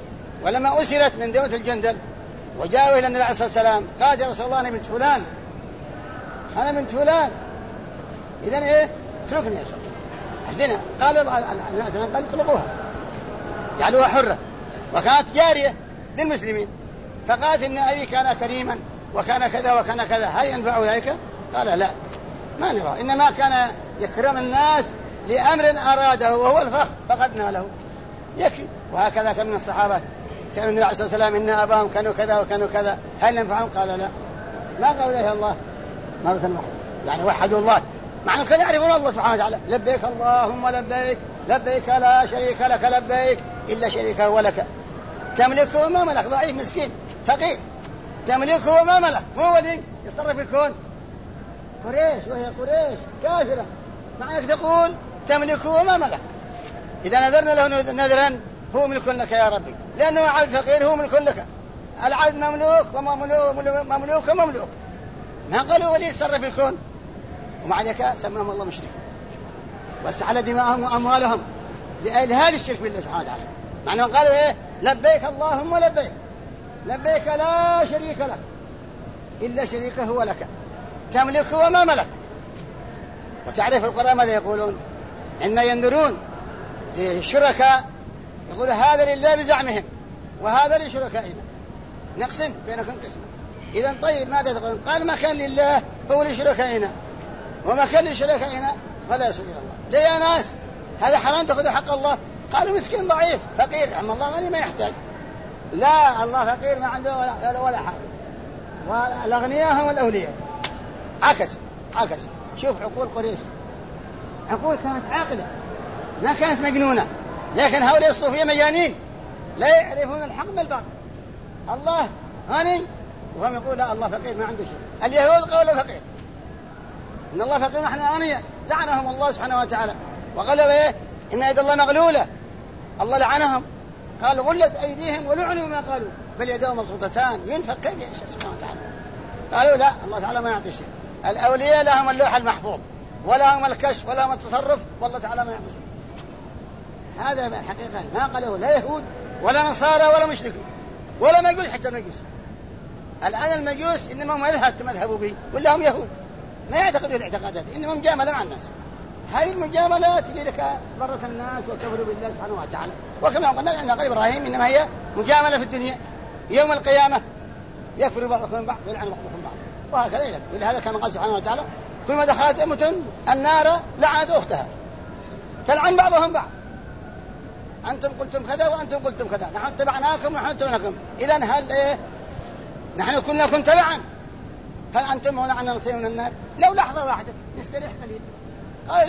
[SPEAKER 1] ولما أسرت من دوة الجندل وجاءوا إلى النبي عليه الصلاة والسلام قال يا رسول الله أنا بنت فلان، أنا بنت فلان، إذن إيه اتركني يا شيخ اهدنا. قال النبي عليه الصلاة والسلام قال اطلقوها جعلوها حرة، وكانت جارية للمسلمين، فقالت إن أبي كان كريما وكان كذا وكان كذا، هل ينفع ذلك؟ قال لا ما نرى، إنما كان يكرم الناس لأمر أراده وهو الفخر فقدنا له يكفي. وهكذا كان من الصحابة سألوا النبي عليه الصلاة والسلام إن أباهم كانوا كذا وكانوا كذا هل ينفعهم؟ قال لا. ما قالوا له الله مرة واحدة، يعني وحدوا الله، مع أنهم كانوا يعرفون الله سبحانه وتعالى لبيك اللهم لبيك لبيك لا شريك لك لبيك إلا شريكه ولك تملكه وما ملك، ضعيف مسكين فقير تملكه وما ملك، هو ولي يصرف الكون. قريش وهي قريش كافرة مع أنك تقول تملكه وما ملك. إذا نذرنا له نذرا هو ملك لك يا ربي، لأنه عبد فقير هو ملك لك، العبد مملوك ومملوك ومملوك، ما قالوا ولي يصرف الكون، ومع ذلك سماهم الله مشرك واستحل دماءهم وأموالهم لهذا الشرك بالله سبحانه وتعالى. معنى قالوا إيه لبيك اللهم لبيك لبيك لا شريك لك إلا شريكه هو لك تملكه وما ملك. وتعرف القرآن ماذا يقولون؟ إن ينذرون للشركاء يقول هذا لله بزعمهم وهذا لشركائنا نقسم بينكم قسم. إذن طيب ماذا تقولون؟ قال ما كان لله هو لشركائنا وما كان لشركائنا فلا يصل إلى الله. ليه يا ناس هذا حرام تأخذوا حق الله؟ قالوا مسكين ضعيف فقير، عم الله غني ما يحتاج. لا الله فقير ما عنده ولا حاجة، والأغنياء هم الأولياء. عكس شوف عقول قريش، عقول كانت عاقلة ما كانت مجنونة، لكن هؤلاء الصوفية مجانين لا يعرفون الحق من الباطل. الله غني وهم يقول لا الله فقير ما عنده شيء. اليهود قالوا فقير إن الله فقير نحن أغنياء، لعنهم الله سبحانه وتعالى وقالوا إيه إن يد الله مغلولة، الله لعنهم قال غلت أيديهم ولعنوا ما قالوا بل يداه مبسوطتان ينفق كيف يشاء سبحانه وتعالى. قالوا لا الله تعالى ما يعطي شيء، الأولياء لهم اللوح المحفوظ ولهم الكشف ولهم التصرف والله تعالى ما يعطي شيء. هذا الحقيقة ما قالوا لا يهود ولا نصارى ولا مشركين ولا مجوس، حتى المجوس الآن المجوس إنما هم مذهبوا به ولا هم يهود ما يعتقدوا الاعتقادات، إنما مجاملة مع الناس. هذه المجاملات لذلك ضرت الناس وكفروا بالله سبحانه وتعالى. وكما قلنا أن قال إبراهيم إنما هي مجاملة في الدنيا، يوم القيامة يكفر بعضكم من بعض ويلعن بعضكم بعض وهكذا يلعن. ولهذا كما قال سبحانه وتعالى كل ما دخلت أمة النار لعنت أختها تلعن بعضهم بعض، أنتم قلتم كذا وأنتم قلتم كذا نحن اتبعناكم ونحن اتبعناكم، إذن هل إيه نحن كنا لكم تبعا هل أنتم هنا عنا نصير من النار؟ لو لحظة واحدة نستريح قليل. قال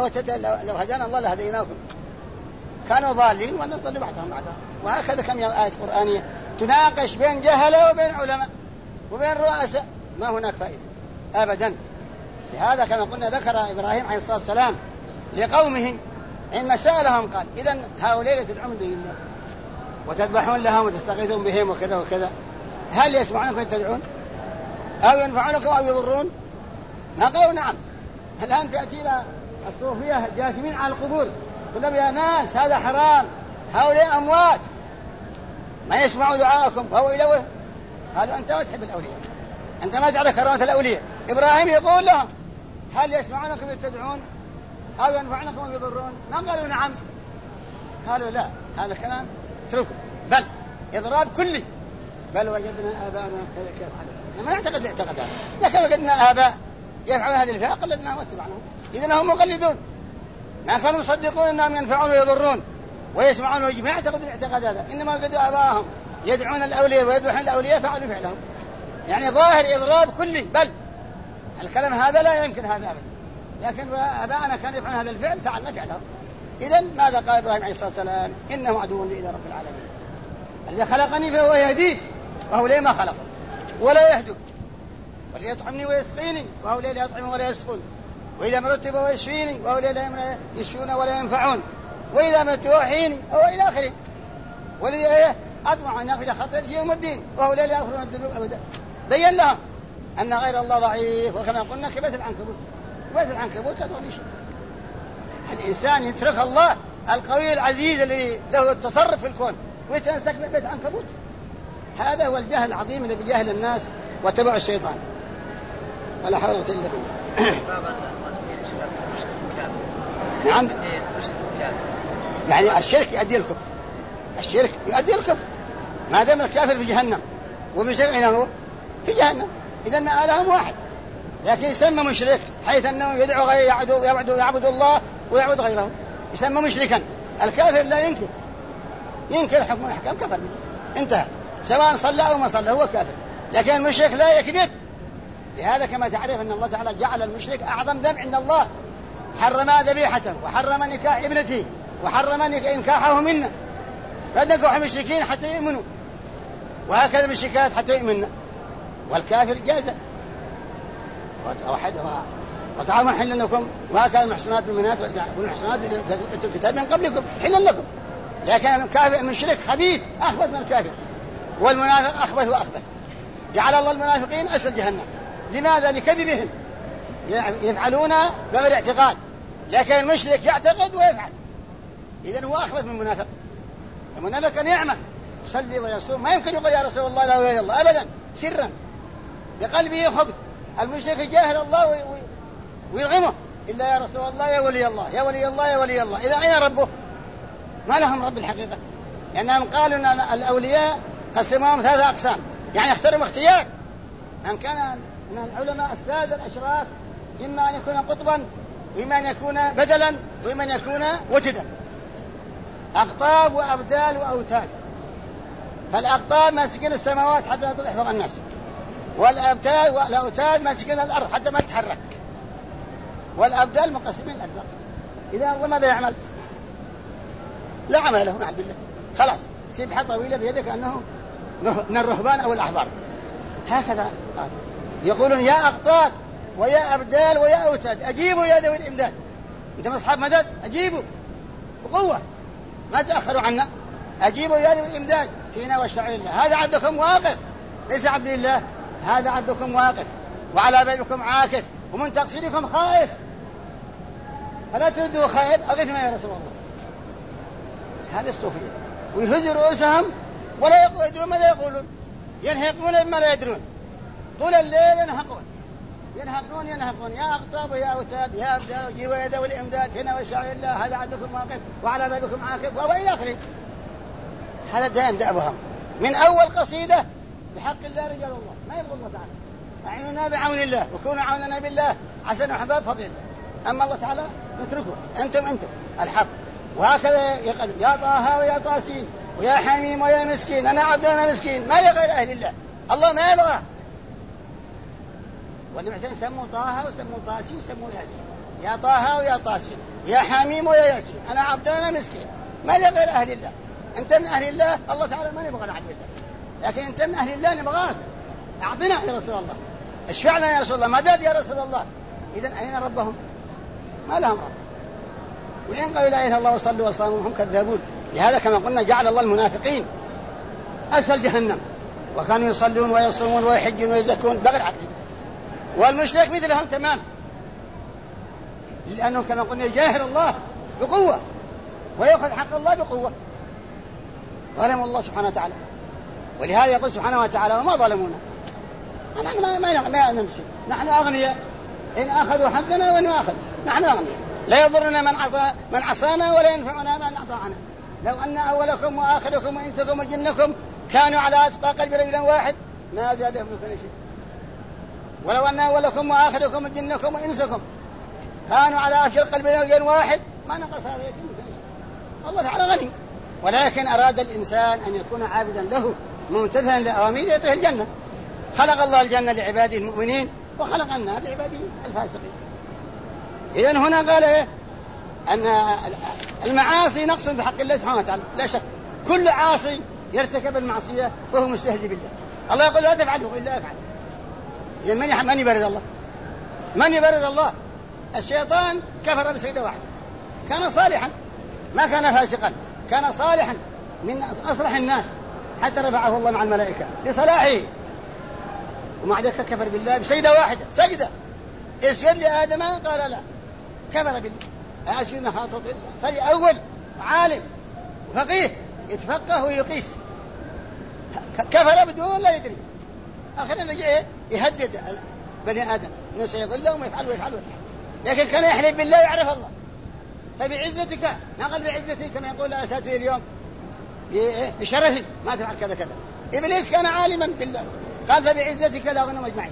[SPEAKER 1] لو هدانا الله لهديناكم، كانوا ضالين والناس ضلوا بعضهم بعضا. وهكذا كم آية قرآنية تناقش بين جهلة وبين علماء وبين رؤساء ما هناك فائدة أبدا. لهذا كما قلنا ذكر إبراهيم عليه الصلاة والسلام لقومه عندما سألهم قال إذن هؤلاء تدعون دون الله وتذبحون لهم وتستغيثون بهم وكذا وكذا هل يسمعونكم تدعون أو ينفعونكم أو يضرون؟ ما قالوا نعم. الآن تأتي إلى الصوفية جاثمين على القبور قلنا يا ناس هذا حرام، هؤلاء أموات ما يسمعوا دعاءكم وهو إلوه. قالوا أنت ما تحب الأولياء، أنت ما تعرف كرامة الأولياء. إبراهيم يقول لهم هل يسمعونكم تدعون أو ينفعونكم أو يضرون؟ ما قالوا نعم، قالوا لا هذا الكلام اتركوا، بل إضراب كلي، بل وجدنا آباءنا كيف عليه. ما نعتقد الاعتقاد هذا، لكن وجدنا آباء يفعلون هذه الفعل قلدناهم واتبعناهم، إذن هم مقلدون ما كانوا يصدقون أنهم ينفعون ويضرون ويسمعون ويجب. ما يعتقد الاعتقاد هذا، إنما وجدوا آباءهم يدعون الأولياء ويذبحون الأولياء فعلوا فعلهم، يعني ظاهر إضراب كلي. بل الكلام هذا لا يمكن هذا أبدا، لكن آباءنا كانوا يفعلون هذا الفعل فعلنا فعلهم. إذن ماذا قال إبراهيم عليه الصلاة والسلام؟ إنه عدو لي إلى رب العالمين، الذي خلقني فهو يهديه وهو ليه ما خلق ولا يهدو، وليطعمني ويسقيني وهو ليه لا يطعم ولا يسقون، وإذا مرضت فهو يشفيني وهو ليه لا يشفون ولا ينفعون، وإذا مت يحييني وهو إلى آخره، والذي أطمع أن يغفر خطيئتي يوم الدين وهو لا يغفر الذنوب أبدا. بين لهم أن غير الله ضعيف، وكما قلنا كبيت العنكبوت، كبيت العنكبوت لا تغني شيء. الإنسان يترك الله القوي العزيز الذي له التصرف في الكون ويتمسك ببيت عنكبوت. هذا هو الجهل العظيم الذي جاهل الناس واتبعوا الشيطان. ولا حول ولا قوة إلا بالله. نعم. يعني الشرك يؤدي الكفر، الشرك يؤدي الكفر ما دام الكافر في جهنم ومشرك هو في جهنم، إذا ما آلهم واحد، لكن يسمى مشرك حيث أنه يدعو غير يعبد الله ويعبد غيره، يسمى مشركا. الكافر لا ينكر حكم الأحكام، كفر انتهى، سواء صلى أو ما صلى هو كافر. لكن المشرك لا يكذب. لهذا كما تعرف أن الله تعالى جعل المشرك أعظم ذنب عند الله، حرم ذبيحته وحرم نكاح ابنته وحرم إنكاحه منا، لا تنكحوا المشركين حتى يؤمنوا، وهكذا المشركات حتى يؤمنوا، والكافر جازا. وطعام حل لكم وهكذا المحصنات بالمؤمنات والمحصنات الكتاب من قبلكم حل لكم. لكن الكافر المشرك خبيث أخبث من الكافر، والمنافق أخبث وأخبث. جعل الله المنافقين أسفل جهنم. لماذا؟ لكذبهم، يفعلون بغير اعتقاد، لكن المشرك يعتقد ويفعل، إذن هو أخبث من المنافق. المنافق نعمة يصلي ويصوم، ما يمكن يقول يا رسول الله لا إله إلا الله أبدا، سرا بقلبه خبث. المشرك يجاهل الله ويرغمه، إلا يا رسول الله يا ولي الله يا ولي الله يا ولي الله. إذا أين ربه؟ ما لهم رب الحقيقة، لأنهم قالوا أن الأولياء قسموهم 3 أقسام، يعني اختاروا اختيار. من كان من العلماء السادة الأشراف إما أن يكون قطبا، وإما أن يكون بدلا، وإما أن يكون وجدا، أقطاب وأبدال وأوتاد. فالأقطاب ماسكين السماوات حتى لا تحفظ الناس، والأبدال والأوتاد ماسكين الأرض حتى ما تتحرك، والأبدال مقسمين الأرزاق. إذا الله ماذا يعمل؟ لا عمل له، نعم بالله، خلاص سبحة طويلة بيدك أنه من الرهبان أو الأحبار. هكذا يقولون يا أقطاب ويا أبدال ويا أوتاد أجيبوا يا ذوي الإمداد. أنتم أصحاب مدد، أجيبوا بقوة، ما تأخروا عنا، أجيبوا يا ذوي الإمداد فينا وشفع لله. هذا عبدكم واقف، ليس عبد الله، هذا عبدكم واقف وعلى بابكم عاكف ومن تقصيركم خائف، فلا تردوا خائف، أغثنا يا رسول الله. هذا الصوفية، ويهز رؤوسهم ولا يدرون ماذا يقولون، ينهقون بما لا يدرون، طول الليل ينهقون يا أقطاب ويا أوتاد يا أبدال وجيبوا يا ذوي الإمداد فينا وشفع لله، هذا عبدكم واقف وعلى بابكم عاكف وإلى آخره. هذا دائم دأبهم من أول قصيدة بحق الله رجال الله، ما يبغى الله تعالى أعيننا بعون الله وكونوا عوننا بالله عسى نحباب فضل الله. أما الله تعالى نتركه، أنتم الحق. وهكذا يقول يا طه ويا طاسين ويا حميم ويا مسكين، أنا عبد أنا مسكين، ما يغير أهل الله، الله ما يبغى. والنبي سموا طه وسموا طاسين وسموا ياسين، يا طه ويا طاسين يا حميم ويا ياسين، أنا عبد أنا مسكين، ما يغير أهل الله. أنت من أهل الله، الله تعالى ما يبغى عبد الله، لكن أنت من أهل الله نبغاك، أعطنا يا رسول الله، اشفع لنا يا رسول الله، مدد يا رسول الله. إذن أين ربهم؟ ما لهم رب. وإن قالوا لا إله إلا الله وصلوا وصاموا هم كذابون. لهذا كما قلنا جعل الله المنافقين أسفل جهنم، وكانوا يصلون ويصومون ويحجون ويزكون بغير عقل. والمشرك مثلهم تمام، لأنه كما قلنا يجاهر الله بقوة ويأخذ حق الله بقوة، ظلموا الله سبحانه وتعالى. ولهذا يقول سبحانه وتعالى وما ظلمونا، نحن ما نمشي، نحن أغنياء، إن أخذوا حقنا وإن أخذ نحن أغنياء، لا يضرنا من عصانا ولا ينفعنا من أطاعنا. لو أن أولكم وآخركم وإنسكم وجنكم كانوا على أتقى قلب رجل واحد ما زادهم من كل شيء. ولو أن أولكم وآخركم وجنكم وإنسكم كانوا على أفجر قلب رجل واحد ما نقص هذا شيء من كل شيء. الله تعالى غني، ولكن أراد الإنسان أن يكون عابدا له ممتثلا لأوامره يدخل الجنة. خلق الله الجنة لعباده المؤمنين وخلق النار لعباده الفاسقين. إذن هنا قال إيه؟ أن المعاصي نقص بحق الله سبحانه وتعالى، لا شك كل عاصي يرتكب المعصية وهو مستهزئ بالله. الله يقول لا تفعله إلا أفعل. إذن من يبرد الله؟ من يبرد الله؟ الشيطان كفر بسيدة واحدة، كان صالحا ما كان فاسقا، كان صالحا من أصلح الناس حتى رفعه الله مع الملائكة لصلاحه، ومع ذلك كفر بالله بسيدة واحدة سجدة. اسجد لآدم قال لا، كفر بالله. أسجدنا خاطئ فري أول عالم وفقيه يتفقه ويقيس، كفر بدون لا يدري، آخر رجع يهدد بني آدم إنه سيضلهم ويفعل ويفعل ويفعل، لكن كان يحلف بالله ويعرف الله. فبعزتك، ما قال بعزتي كما يقول الأساتذة اليوم، بشرفي ما تفعل كذا كذا. إبليس كان عالما بالله، قال فبعزتك لا أغنم أجمعين.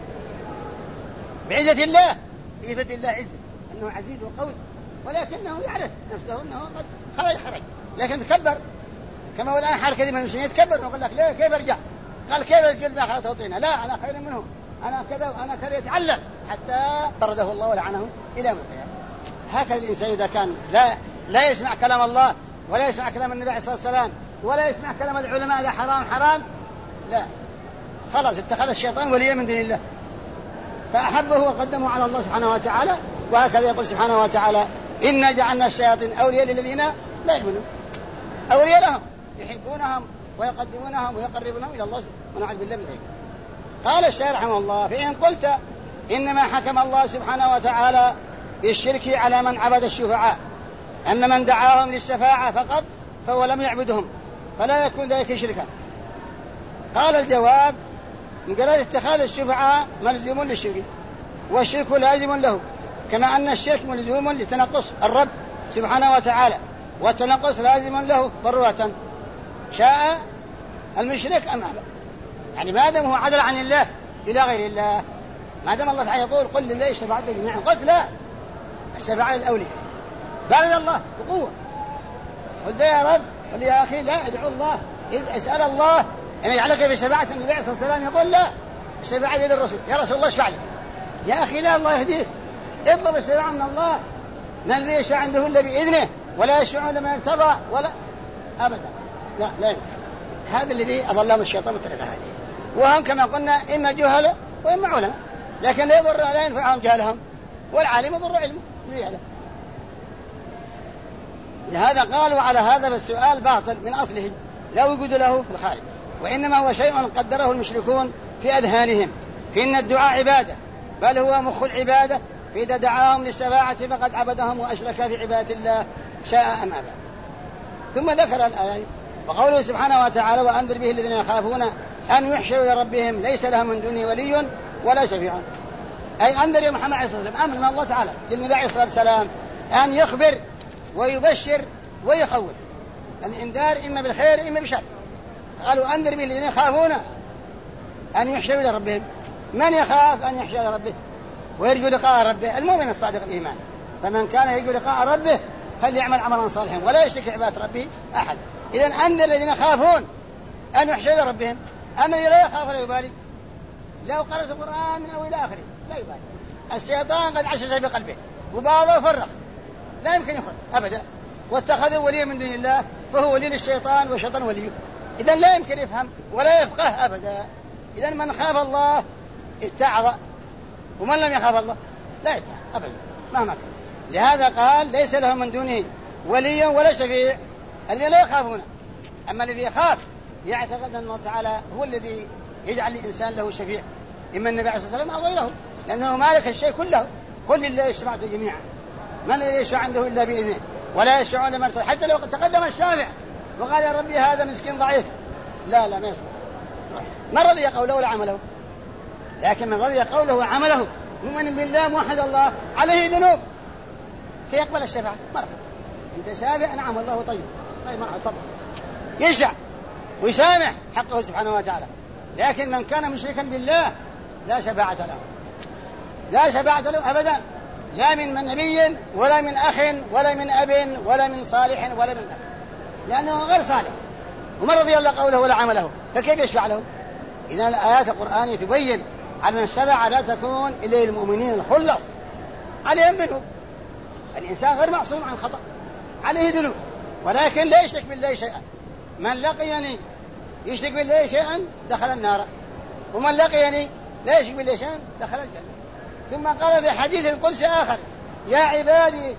[SPEAKER 1] بعزة الله، بعزة الله عزة، أنه عزيز وقوي، ولكنه يعرف نفسه أنه قد خرج، لكن تكبر. كما هو الآن حال كثير من المسلمين يتكبر ويقول لك ليه كيف أرجع؟ قال كيف أسجد ما خلقته طينا؟ لا أنا خير منه، أنا كذا وأنا كذا، يتعلق حتى طرده الله ولعنه إلى يوم القيامة. هكذا الإنسان إذا كان لا يسمع كلام الله ولا يسمع كلام النبي عليه الصلاة والسلام ولا يسمع كلام العلماء، إذا حرام لا، خلاص اتخذ الشيطان وليا من دين الله، فأحبه وقدمه على الله سبحانه وتعالى. وهكذا يقول سبحانه وتعالى إنا جعلنا الشياطين أولياء للذين لا يؤمنون، أولياء لهم يحبونهم ويقدمونهم ويقربونهم إلى الله ونعوذ بالله من ذلك. قال الشيخ رحمه الله فإن قلت إنما حكم الله سبحانه وتعالى بالشرك على من عبد الشفعاء، أما من دعاهم للشفاعة فقط فهو لم يعبدهم فلا يكون ذلك شركا. قال الجواب من قال اتخاذ الشفعاء ملزوم للشرك، والشرك لازم له، كما أن الشرك ملزوم لتنقص الرب سبحانه وتعالى، والتنقص لازم له ضرورة شاء المشرك أم أبى. يعني ما دام هو عدل عن الله إلى غير الله، ما دام الله تعالى يقول قل لله الشفاعة جميعا، قلت لا، الشفاعة للأولياء بعد الله بقوة. قلت يا رب، قل يا أخي لا، ادعو الله، اسأل الله أن يجعلك في شفاعة النبي عليه الصلاة والسلام، يقول لا، الشفاعة بيد الرسول، يا رسول الله اشفع لي. يا أخي لا، الله يهديك، اطلب الشفاعة من الله، من الذي يشفع عنده إلا بإذنه ولا يشفع إلا من ارتضى ولا أبدا، لا يمكن. هذا الذي أضلهم الشيطان بالطريقة هذه، وهم كما قلنا إما جهلة وإما علماء، لكن لا ينفعهم جهلهم، والعالم يضر علمه زيادة. لهذا قالوا على هذا السؤال باطل من أصله لا وجود له في الخارج، وإنما هو شيء قدره المشركون في أذهانهم، في أن الدعاء عبادة، بل هو مخ العبادة، فإذا دعاهم للشفاعة فقد عبدهم وأشرك في عبادة الله شاء أم أبى. ثم ذكر الآية وقوله سبحانه وتعالى وأنذر به الذين يخافون أن يحشروا إلى ربهم ليس لهم من دونه ولي ولا شفيع. أي أنذر يا محمد عليه الصلاة والسلام، أمر من الله تعالى للنبي عليه الصلاة والسلام أن يخبر ويبشر ويخوف، الإنذار إما بالخير إما بشر. قالوا أنذر به الذين يخافون أن يحشروا إلى ربهم. من يخاف أن يحشر إلى ربه ويرجو لقاء ربه؟ المؤمن الصادق الإيمان. فمن كان يرجو لقاء ربه فليعمل عملا صالحا ولا يشرك بعبادة ربه أحد. إذن أنذر الذين يخافون أن يحشروا إلى ربهم. أما الذي لا يخاف ولا يبالي، لو قرأت القرآن من أول إلى آخره لا يبالي. الشيطان قد عشش بقلبه وبعضه فرق، لا يمكن يخرج أبدا، واتخذوا وليا من دون الله فهو ولي للشيطان والشيطان وليه. إذن لا يمكن يفهم ولا يفقه أبدا. إذن من خاف الله اتعظ، ومن لم يخاف الله لا يتعظ أبدا مهما كان. لهذا قال ليس لهم من دونه وليا ولا شفيع، الذين لا يخافون. أما الذي يخاف يعتقد أن الله تعالى هو الذي يجعل الإنسان له شفيع، إما النبي عليه الصلاة والسلام أو غيره، لأنه مالك الشيء كله. قل لله الشفاعة جميعا، من الذي يشفع عنده إلا بإذنه ولا يشفعون لمن ارتضى. حتى لو تقدم الشافع وقال يا ربي هذا مسكين ضعيف، لا ما يصبر. من رضي قوله ولا عمله، لكن من رضي قوله وعمله مؤمن بالله موحد الله عليه ذنوب فيقبل الشفاعة. مرحبا، انت شافع، نعم الله طيب مرحبا، تفضل، يشفع ويسامح حقه سبحانه وتعالى. لكن من كان مشركا بالله لا شفاعة له، لا شفاعة له أبدا، لا من نبي ولا من أخ ولا من أب ولا من صالح ولا من أخ، لأنه غير صالح. ومن رضي الله قوله ولا عمله فكيف يشفع له؟ إذن الآيات القرآنية تبين أن الشفاعة لا تكون إلى المؤمنين الخلص، عليهم ذنوب. الإنسان غير معصوم عن خطأ، عليه ذنوب، ولكن لا يشرك بالله شيئا. من لقيني يشرك بالله شيئا دخل النار، ومن لقيني لا يشرك بالله شيئا دخل الجنة. ثم قال في حديث القدس آخر يا عبادي،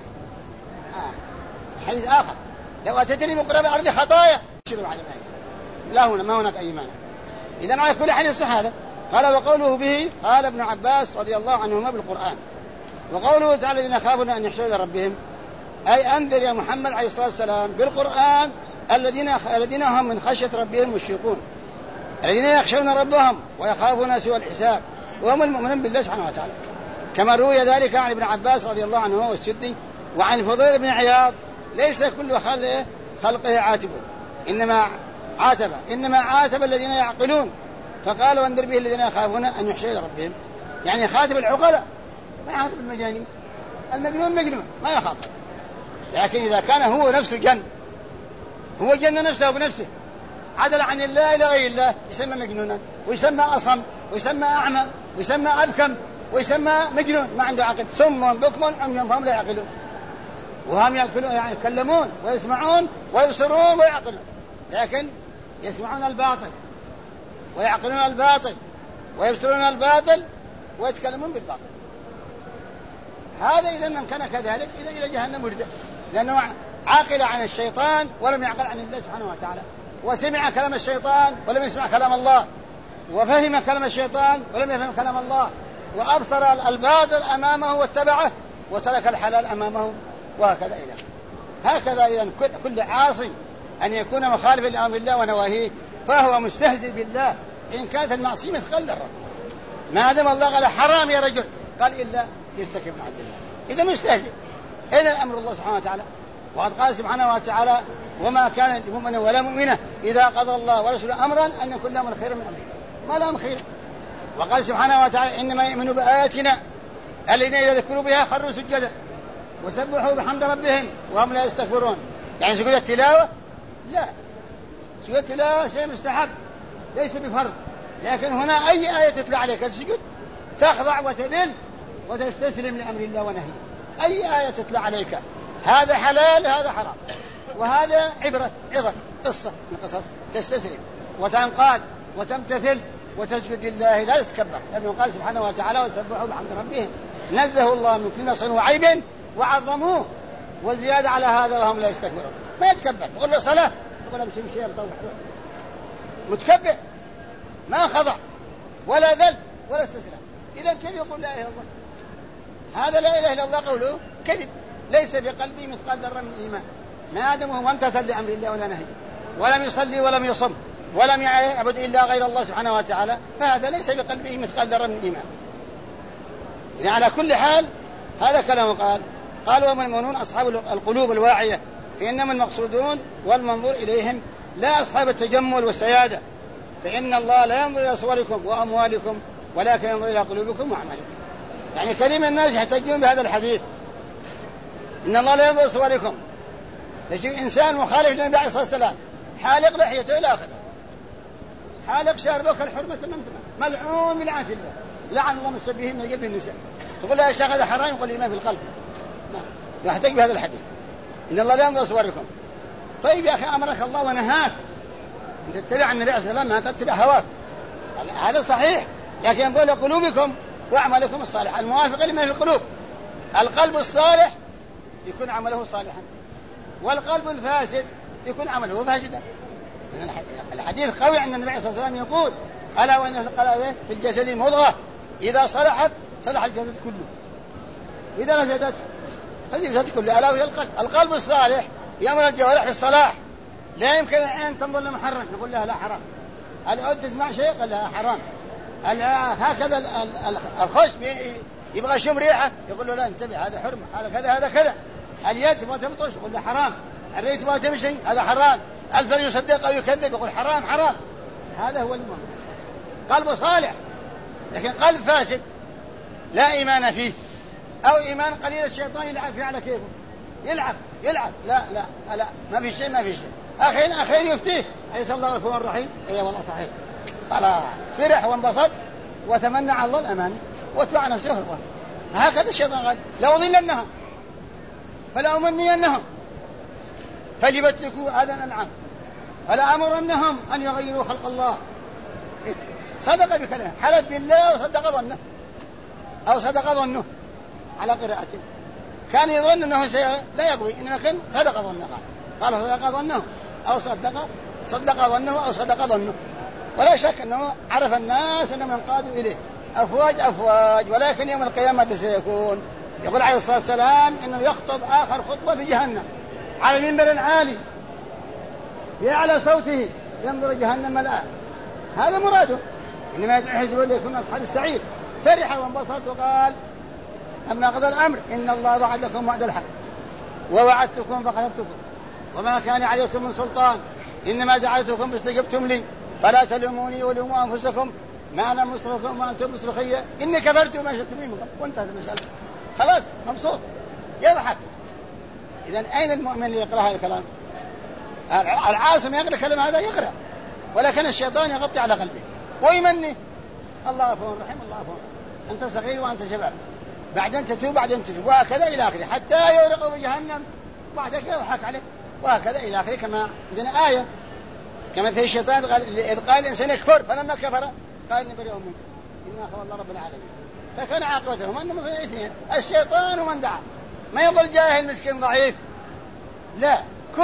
[SPEAKER 1] حديث آخر لو أتتني من قرب الأرض خطايا شروا على لا هنا ما هناك أي مانع. إذن على كل حديث صح هذا. قال وقوله به قال ابن عباس رضي الله عنهما بالقرآن. وقوله تعالى الذين يخافون أن يحشروا إلى ربهم، أي أنذر يا محمد عليه الصلاة والسلام بالقرآن الذين هم من خشية ربهم مشفقون، الذين يخشون ربهم ويخافون سوء الحساب، وهم المؤمنون بالله سبحانه وتعالى، كما روي ذلك عن ابن عباس رضي الله عنه والسدي وعن الفضيل بن عياض: ليس كل خلقه عاتبه، إنما عاتب الذين يعقلون، فقال: وانذر به الذين يخافون أن يحشروا إلى ربهم. يعني خاطب العقلاء، ما يخاطب المجانين. المجنون مجنون ما يخاطب، لكن إذا كان هو نفسه هو جن نفسه بنفسه، عدل عن الله إلى غير الله، يسمى مجنونا، ويسمى أصم، ويسمى أعمى، ويسمى أبكم، ويسمى مجنون، ما عنده عقل، صم بكم عمي فهم لا يعقلون، وهم يأكلون يعني يتكلمون ويسمعون ويبصرون ويعقلون، لكن يسمعون الباطل ويعقلون الباطل ويبصرون الباطل ويتكلمون بالباطل. هذا إذا من كان كذلك إلى جهنم ورده، لأنه عاقل عن الشيطان ولم يعقل عن الله سبحانه وتعالى، وسمع كلام الشيطان ولم يسمع كلام الله، وفهم كلام الشيطان ولم يفهم كلام الله، وأبصر الباطل أمامه واتبعه، وترك الحلال أمامه، وهكذا هكذا إذا كل عاصي أن يكون مخالفا لأمر الله ونواهيه فهو مستهزئ بالله، إن كانت المعصية مثقال ذرة. ما دام الله قال حرام يا رجل، قال إلا يرتكب من عند الله، إذا مستهزئ. أين الأمر الله سبحانه وتعالى؟ وقد قال سبحانه وتعالى: وما كان لمؤمن ولا مؤمنة إذا قضى الله ورسوله أمرا أن يكون لهم الخير من أمره، ما لهم خير. وقال سبحانه وتعالى: إنما يؤمنوا بآياتنا الذين إذا ذكروا بها خروا سجدا وسبحوا بحمد ربهم وهم لا يستكبرون. يعني سجود التلاوة لا، سجود التلاوة شيء مستحب ليس بفرض، لكن هنا أي آية تتلى عليك تسجد، تخضع وتذل وتستسلم لأمر الله ونهيه. أي آية تتلى عليك، هذا حلال هذا حرام، وهذا عبرة عظة قصة من القصص، تستسلم وتنقاد وتمتثل وتسجد لله، لا تتكبر، لأنه قال سبحانه وتعالى: وسبحوا بحمد ربهم، نزه الله من كل نقص وعيب وعظموه، والزيادة على هذا وهم لا يستكبرون. ما يتكبر، تقول له صلاة تقول له امشي يطوح، متكبر ما خضع ولا ذل ولا استسلم. إذا كيف يقول لا إله إلا الله؟ هذا لا إله إلا الله قوله كذب، ليس بقلبه مثقال ذرة من إيمان، ما دام هو امتثل لأمر الله ولا نهي، ولم يصلي ولم يصم ولم يعبد إلا غير الله سبحانه وتعالى، فهذا ليس بقلبه مثقال ذرة من إيمان. إذن على كل حال هذا كلامه. قال: وهم المؤمنون أصحاب القلوب الواعية، فإنما المقصودون والمنظور إليهم لا أصحاب التجمل والسيادة، فإن الله لا ينظر إلى صوركم وأموالكم ولكن ينظر إلى قلوبكم وأعمالكم. يعني كثير من الناس يحتجون بهذا الحديث، إن الله لا ينظر إلى صوركم. تجد إنسان مخالف للنبي عليه الصلاة والسلام، حالق لحيته إلى آخره، حالق شاربه كالحرمة ملعون من لعنة الله، لعن الله المسبحين من جبه النساء. تقول له يا شيخ هذا حرام، يقول لي ما في القلب. يحتج بهذا الحديث، إن الله لا ينظر صوركم. طيب يا أخي، أمرك الله ونهاك أن تتبع النبي عليه الصلاة والسلام، ما تتبع هواك، هذا صحيح، لكن ينظر لقلوبكم وأعمالكم الصالحة الموافقة لما في القلوب. القلب الصالح يكون عمله صالحا، والقلب الفاسد يكون عمله فاسدا. الحديث قوي عن النبي عليه الصلاة والسلام يقول: ألا وإن في الجسد مضغة إذا صلحت صلح الجسد كله، إذا فسدت فسد كله، ألا وهي القلب. القلب الصالح يأمر الجوارح بالصلاح، لا يمكن العين تنظر لمحرم نقول لها لا حرام، الأذن تسمع شيء قال لها حرام، هكذا الخشم يبغى يشم ريحة يقول له لا انتبه هذا حرمة، هذا كذا هذا كذا. اليد تبغى تبطش يقول له حرام، الرجل تبغى تمشي هذا حرام، الفرج يصدق أو يكذب يقول حرام حرام. هذا هو المؤمن، قلبه صالح. لكن قلب فاسد لا إيمان فيه، أو إيمان قليل، الشيطان يلعب فيه على كيفه، يلعب لا ما في شيء. أخين يفتيه أليس الله غفور رحيم؟ إيه والله صحيح، خلاص فرح وانبسط وتمنى على الله الأمان واتبع نفسه الظاهر. هكذا الشيطان قال: لأضلنهم فلأمنينهم فليبتكوا آذان الأنعام فلأمرنهم أن يغيروا خلق الله. صدق بكلمه، حلف بالله وصدق ظنه، أو صدق ظنه على قراءته، كان يظن أنه لا يقوي، إنما كان صدق ظنه، قال صدق ظنه أو صدق ظنه أو صدق ظنه. ولا شك أنه عرف الناس أنهم ينقادوا إليه أفواج، ولكن يوم القيامة سيكون. يقول عليه الصلاة والسلام إنه يخطب آخر خطبة في جهنم على منبر عالي، بأعلى صوته ينظر جهنم ملأ. هذا مراده، إنما يدعو حزبه ليكون أصحاب السعير. فرح وانبسط وقال لما قضى الأمر إن الله وعدكم وعد الحق ووعدتكم فخلفتكم وما كان عليكم من سلطان إنما دعوتكم فاستجبتم لي فلا تلوموني ولوموا أنفسكم ما أنا مصرخكم وما أنتم مصرخي إني كفرت وما شئتم لي من قبل. وانتهت المسألة، خلاص مبسوط يضحك. إذن أين المؤمن اللي يقرأ هذا الكلام؟ العاصم يقرأ كلام هذا يقرأ، ولكن الشيطان يغطي على قلبه ويمني الله غفور رحيم الله غفور أنت صغير وأنت شباب بعدين تتوب بعدين تتوب وهكذا إلى آخره حتى يورقوا بجهنم بعدك يضحك عليه وهكذا إلى آخره. كما عندنا آية كما في الشيطان إذ قال الإنسان يكفر فلما كفر قال إني بريء منكم إني أخاف الله رب العالمين. فكان عاقبتهم أنهم في الاثنين الشيطان ومن دعا. ما يقول جاهل مسكين ضعيف، لا،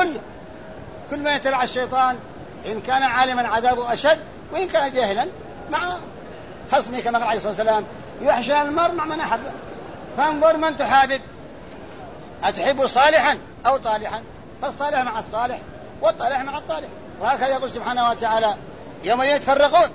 [SPEAKER 1] كل ما يتبع الشيطان إن كان عالما عذابه أشد وإن كان جاهلا مع خصمه كما قال عليه الصلاة والسلام يحشى المرء مع من أحبه فانظر من تحابب أتحب صالحا أو طالحا فالصالح مع الصالح والطالح مع الطالح. وهكذا يقول سبحانه وتعالى يوم يتفرقون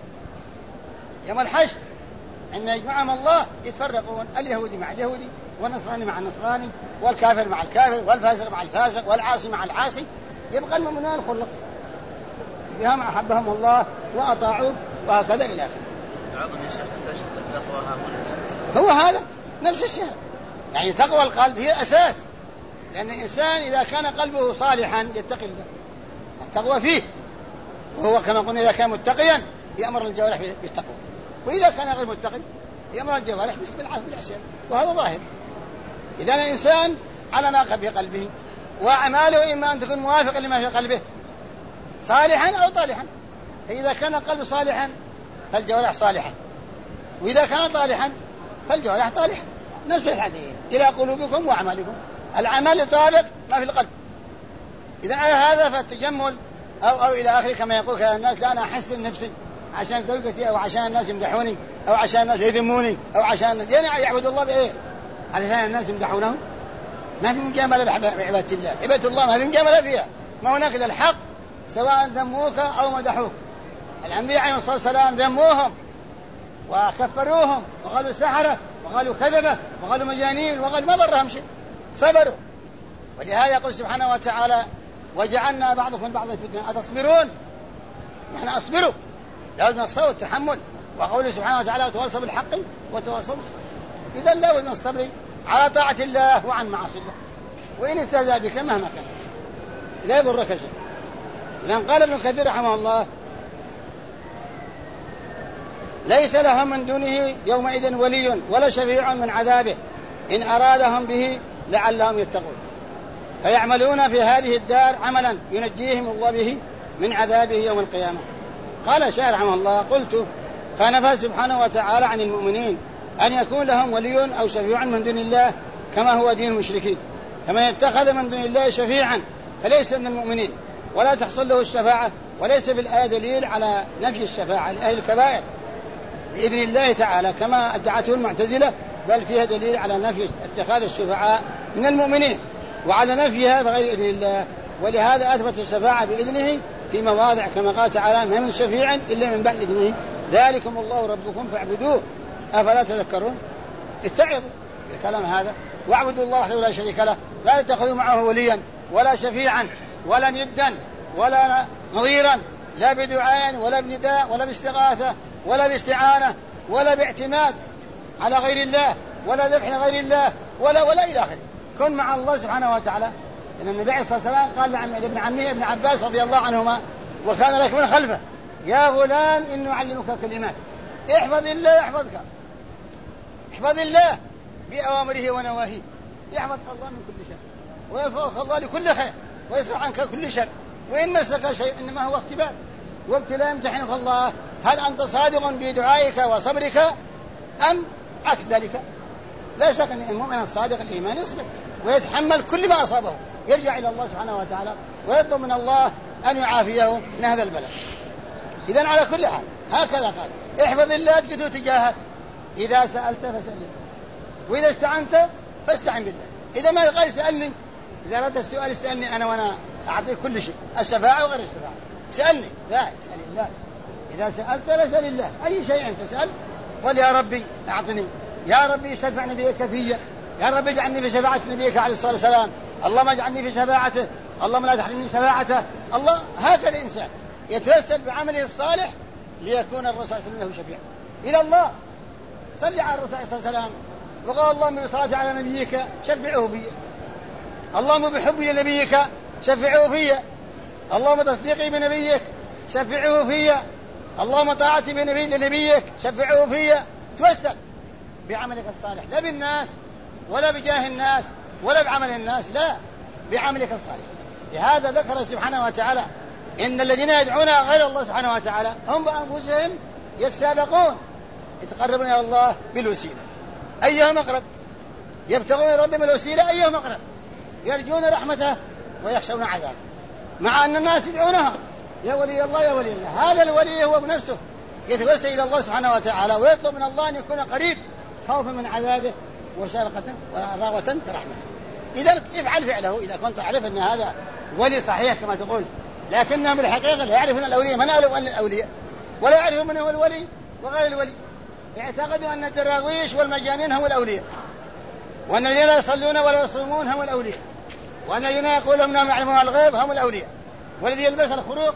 [SPEAKER 1] يوم الحشر إن يجمعهم الله يتفرقون اليهودي مع اليهودي والنصراني مع النصراني والكافر مع الكافر والفاسق مع الفاسق والعاصي مع العاصي. يبقى المؤمنون الخلص بهم أحبهم الله وأطاعوه وهكذا إلى آخره.
[SPEAKER 2] بعضهم يا شيخ استشهد التقوى هنا
[SPEAKER 1] هو هذا نفس الشيء، يعني تقوى القلب هي الأساس، لأن الإنسان إذا كان قلبه صالحا يتقي الله التقوى فيه، وهو كما قلنا إذا كان متقيا يأمر الجوارح بالتقوى، وإذا كان غير متقي يأمر الجوارح بالعصيان، وهذا ظاهر. إذا الإنسان على ما في قلبه وأعماله إما أن تكون موافقة لما في قلبه صالحا أو طالحا. فإذا كان القلب صالحا فالجوارح صالحا، وإذا كان طالحا فالجوارح طالحا. نفس الحديث إلى قلوبكم وأعمالكم، العمل يطابق ما في القلب. إذا على هذا فالتجمل أو إلى آخره كما يقول كذا الناس لا أنا أحسن نفسي عشان زوجتي أو عشان الناس يمدحوني أو عشان الناس يذموني أو عشان الناس يعني يعبد الله بإيه علشان الناس يمدحونه. ما في مجاملة بعبادة الله، عبادة الله ما في مجاملة فيها، ما هناك إلا الحق سواء ذموك أو مدحوك. الأنبياء عليهم الصلاة والسلام ذموهم وكفروهم وقالوا سحرة وقالوا كذبة وقالوا مجانين وقالوا ما ضرهم شيء، صبروا. ولهذا يقول سبحانه وتعالى وجعلنا بعضكم بعضا فتنة أتصبرون، يعني أصبروا لابد من الصبر والتحمل. وقوله سبحانه وتعالى وتواصوا بالحق وتواصوا بالصبر. إذا لابد من الصبر على طاعة الله وعن معاصي الله، وإن استهزأ بك مهما كان لا يضرك شيء. إذا قال ابن كثير رحمه الله ليس لهم من دونه يومئذ ولي ولا شفيع من عذابه إن أرادهم به لعلهم يتقون فيعملون في هذه الدار عملا ينجيهم الله به من عذابه يوم القيامة. قال الشاعر رحمه الله قلت فنفى سبحانه وتعالى عن المؤمنين أن يكون لهم ولي أو شفيع من دون الله كما هو دين المشركين، فمن اتخذ من دون الله شفيعا فليس من المؤمنين ولا تحصل له الشفاعة، وليس بالآية دليل على نفي الشفاعة لأهل الكبائر بإذن الله تعالى كما ادعته المعتزلة، بل فيها دليل على نفي اتخاذ الشفعاء من المؤمنين وعلى نفيها بغير إذن الله. ولهذا أثبت الشفاعة بإذنه في مواضع كما قال تعالى ما من شفيع إلا من بعد إذنه ذلكم الله ربكم فاعبدوه أفلا تذكرون. اتعظوا الكلام هذا واعبدوا الله وحده لا شريك له لا تتخذوا معه وليا ولا شفيعا ولا ندا ولا نظيرا لا بدعاء ولا بنداء ولا باستغاثة ولا باستعانة ولا باعتماد على غير الله ولا ذبح لغير الله ولا إلى آخره. كن مع الله سبحانه وتعالى. إن النبي صلى الله عليه وسلم قال لابن عمه ابن عباس رضي الله عنهما وكان لك من خلفه يا غلام إنه أعلمك كلمات احفظ الله يحفظك، احفظ الله بأوامره ونواهيه يحفظك الله من كل شر ويرفعك الله لكل خير ويصرف عنك كل شر، وإن مسك شيء إنما هو اختبار وابتلاء يمتحنك الله هل أنت صادق بدعائك وصبرك أم عكس ذلك. لا شك أن المؤمن الصادق الإيمان يصبر ويتحمل كل ما أصابه، يرجع إلى الله سبحانه وتعالى ويطلب من الله أن يعافيه من هذا البلاء. إذن على كل حال هكذا قال احفظ الله تجده تجاهك، إذا سألت فاسأل الله وإذا استعنت فاستعن بالله. إذا ما قال سألني إذا أردت السؤال اسألني أنا وأنا أعطيك كل شيء، الشفاعة وغير الشفاعة، سألني. لا اسأل الله، إذا سألت فاسأل الله أي شيء أنت تسأل. قل يا ربي أعطني، يا ربي شفع نبيك فيا، يا ربي اجعلني في شفاعة نبيك عليه الصلاة والسلام، اللهم اجعلني في شفاعته، اللهم لا تحرمني شفاعته. الله هكذا الإنسان يتوسل بعمله الصالح ليكون الرسول صلى الله عليه وسلم له شفيع إلى الله. صل على الرسول صلى الله عليه وسلم وقال اللهم بصلاة على نبيك شفعه في، اللهم بحبي لنبيك شفعه في، اللهم تصديقي بنبيك شفعه في، اللهم طاعتي لنبيك شفعه في. توسل بعملك الصالح، لا بالناس ولا بجاه الناس ولا بعمل الناس، لا بعملك الصالح. لهذا ذكر سبحانه وتعالى إن الذين يدعون غير الله سبحانه وتعالى هم بأنفسهم يتسابقون يتقربون إلى الله بالوسيلة أيهم أقرب، يبتغون ربهم الوسيلة أيهم أقرب، يرجون رحمته ويخشون عذابه، مع أن الناس يدعونها يا ولي الله يا ولي الله. هذا الولي هو بنفسه يتوسل إلى الله سبحانه وتعالى ويطلب من الله أن يكون قريب خوفا من عذابه وشفقة ورغبة برحمته. إذا افعل فعله إذا كنت تعرف أن هذا ولي صحيح كما تقول، لكنهم بالحقيقة لا يعرفون الأولياء من الأولياء ولا يعرفون من هو الولي وغير الولي. اعتقدوا أن الدراويش والمجانين هم الأولياء، وأن الذين يصلون ولا يصومون هم الأولياء، وأن الذين يقولون أنهم يعلمون الغيب هم الأولياء، والذي يلبس الخروق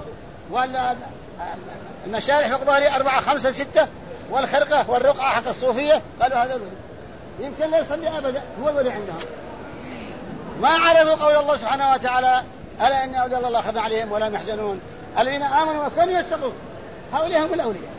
[SPEAKER 1] والمشارح فوق ظهره 4 5 6 والخرقة والرقعة حق الصوفية قالوا هذا الولي. يمكن لا يصلي أبدا، هو الولي عندهم. ما عرفوا قول الله سبحانه وتعالى ألا إن أولياء الله لا خوف عليهم ولا يحزنون الذين آمنوا وكانوا يتقون، هؤلاء هم الأولياء.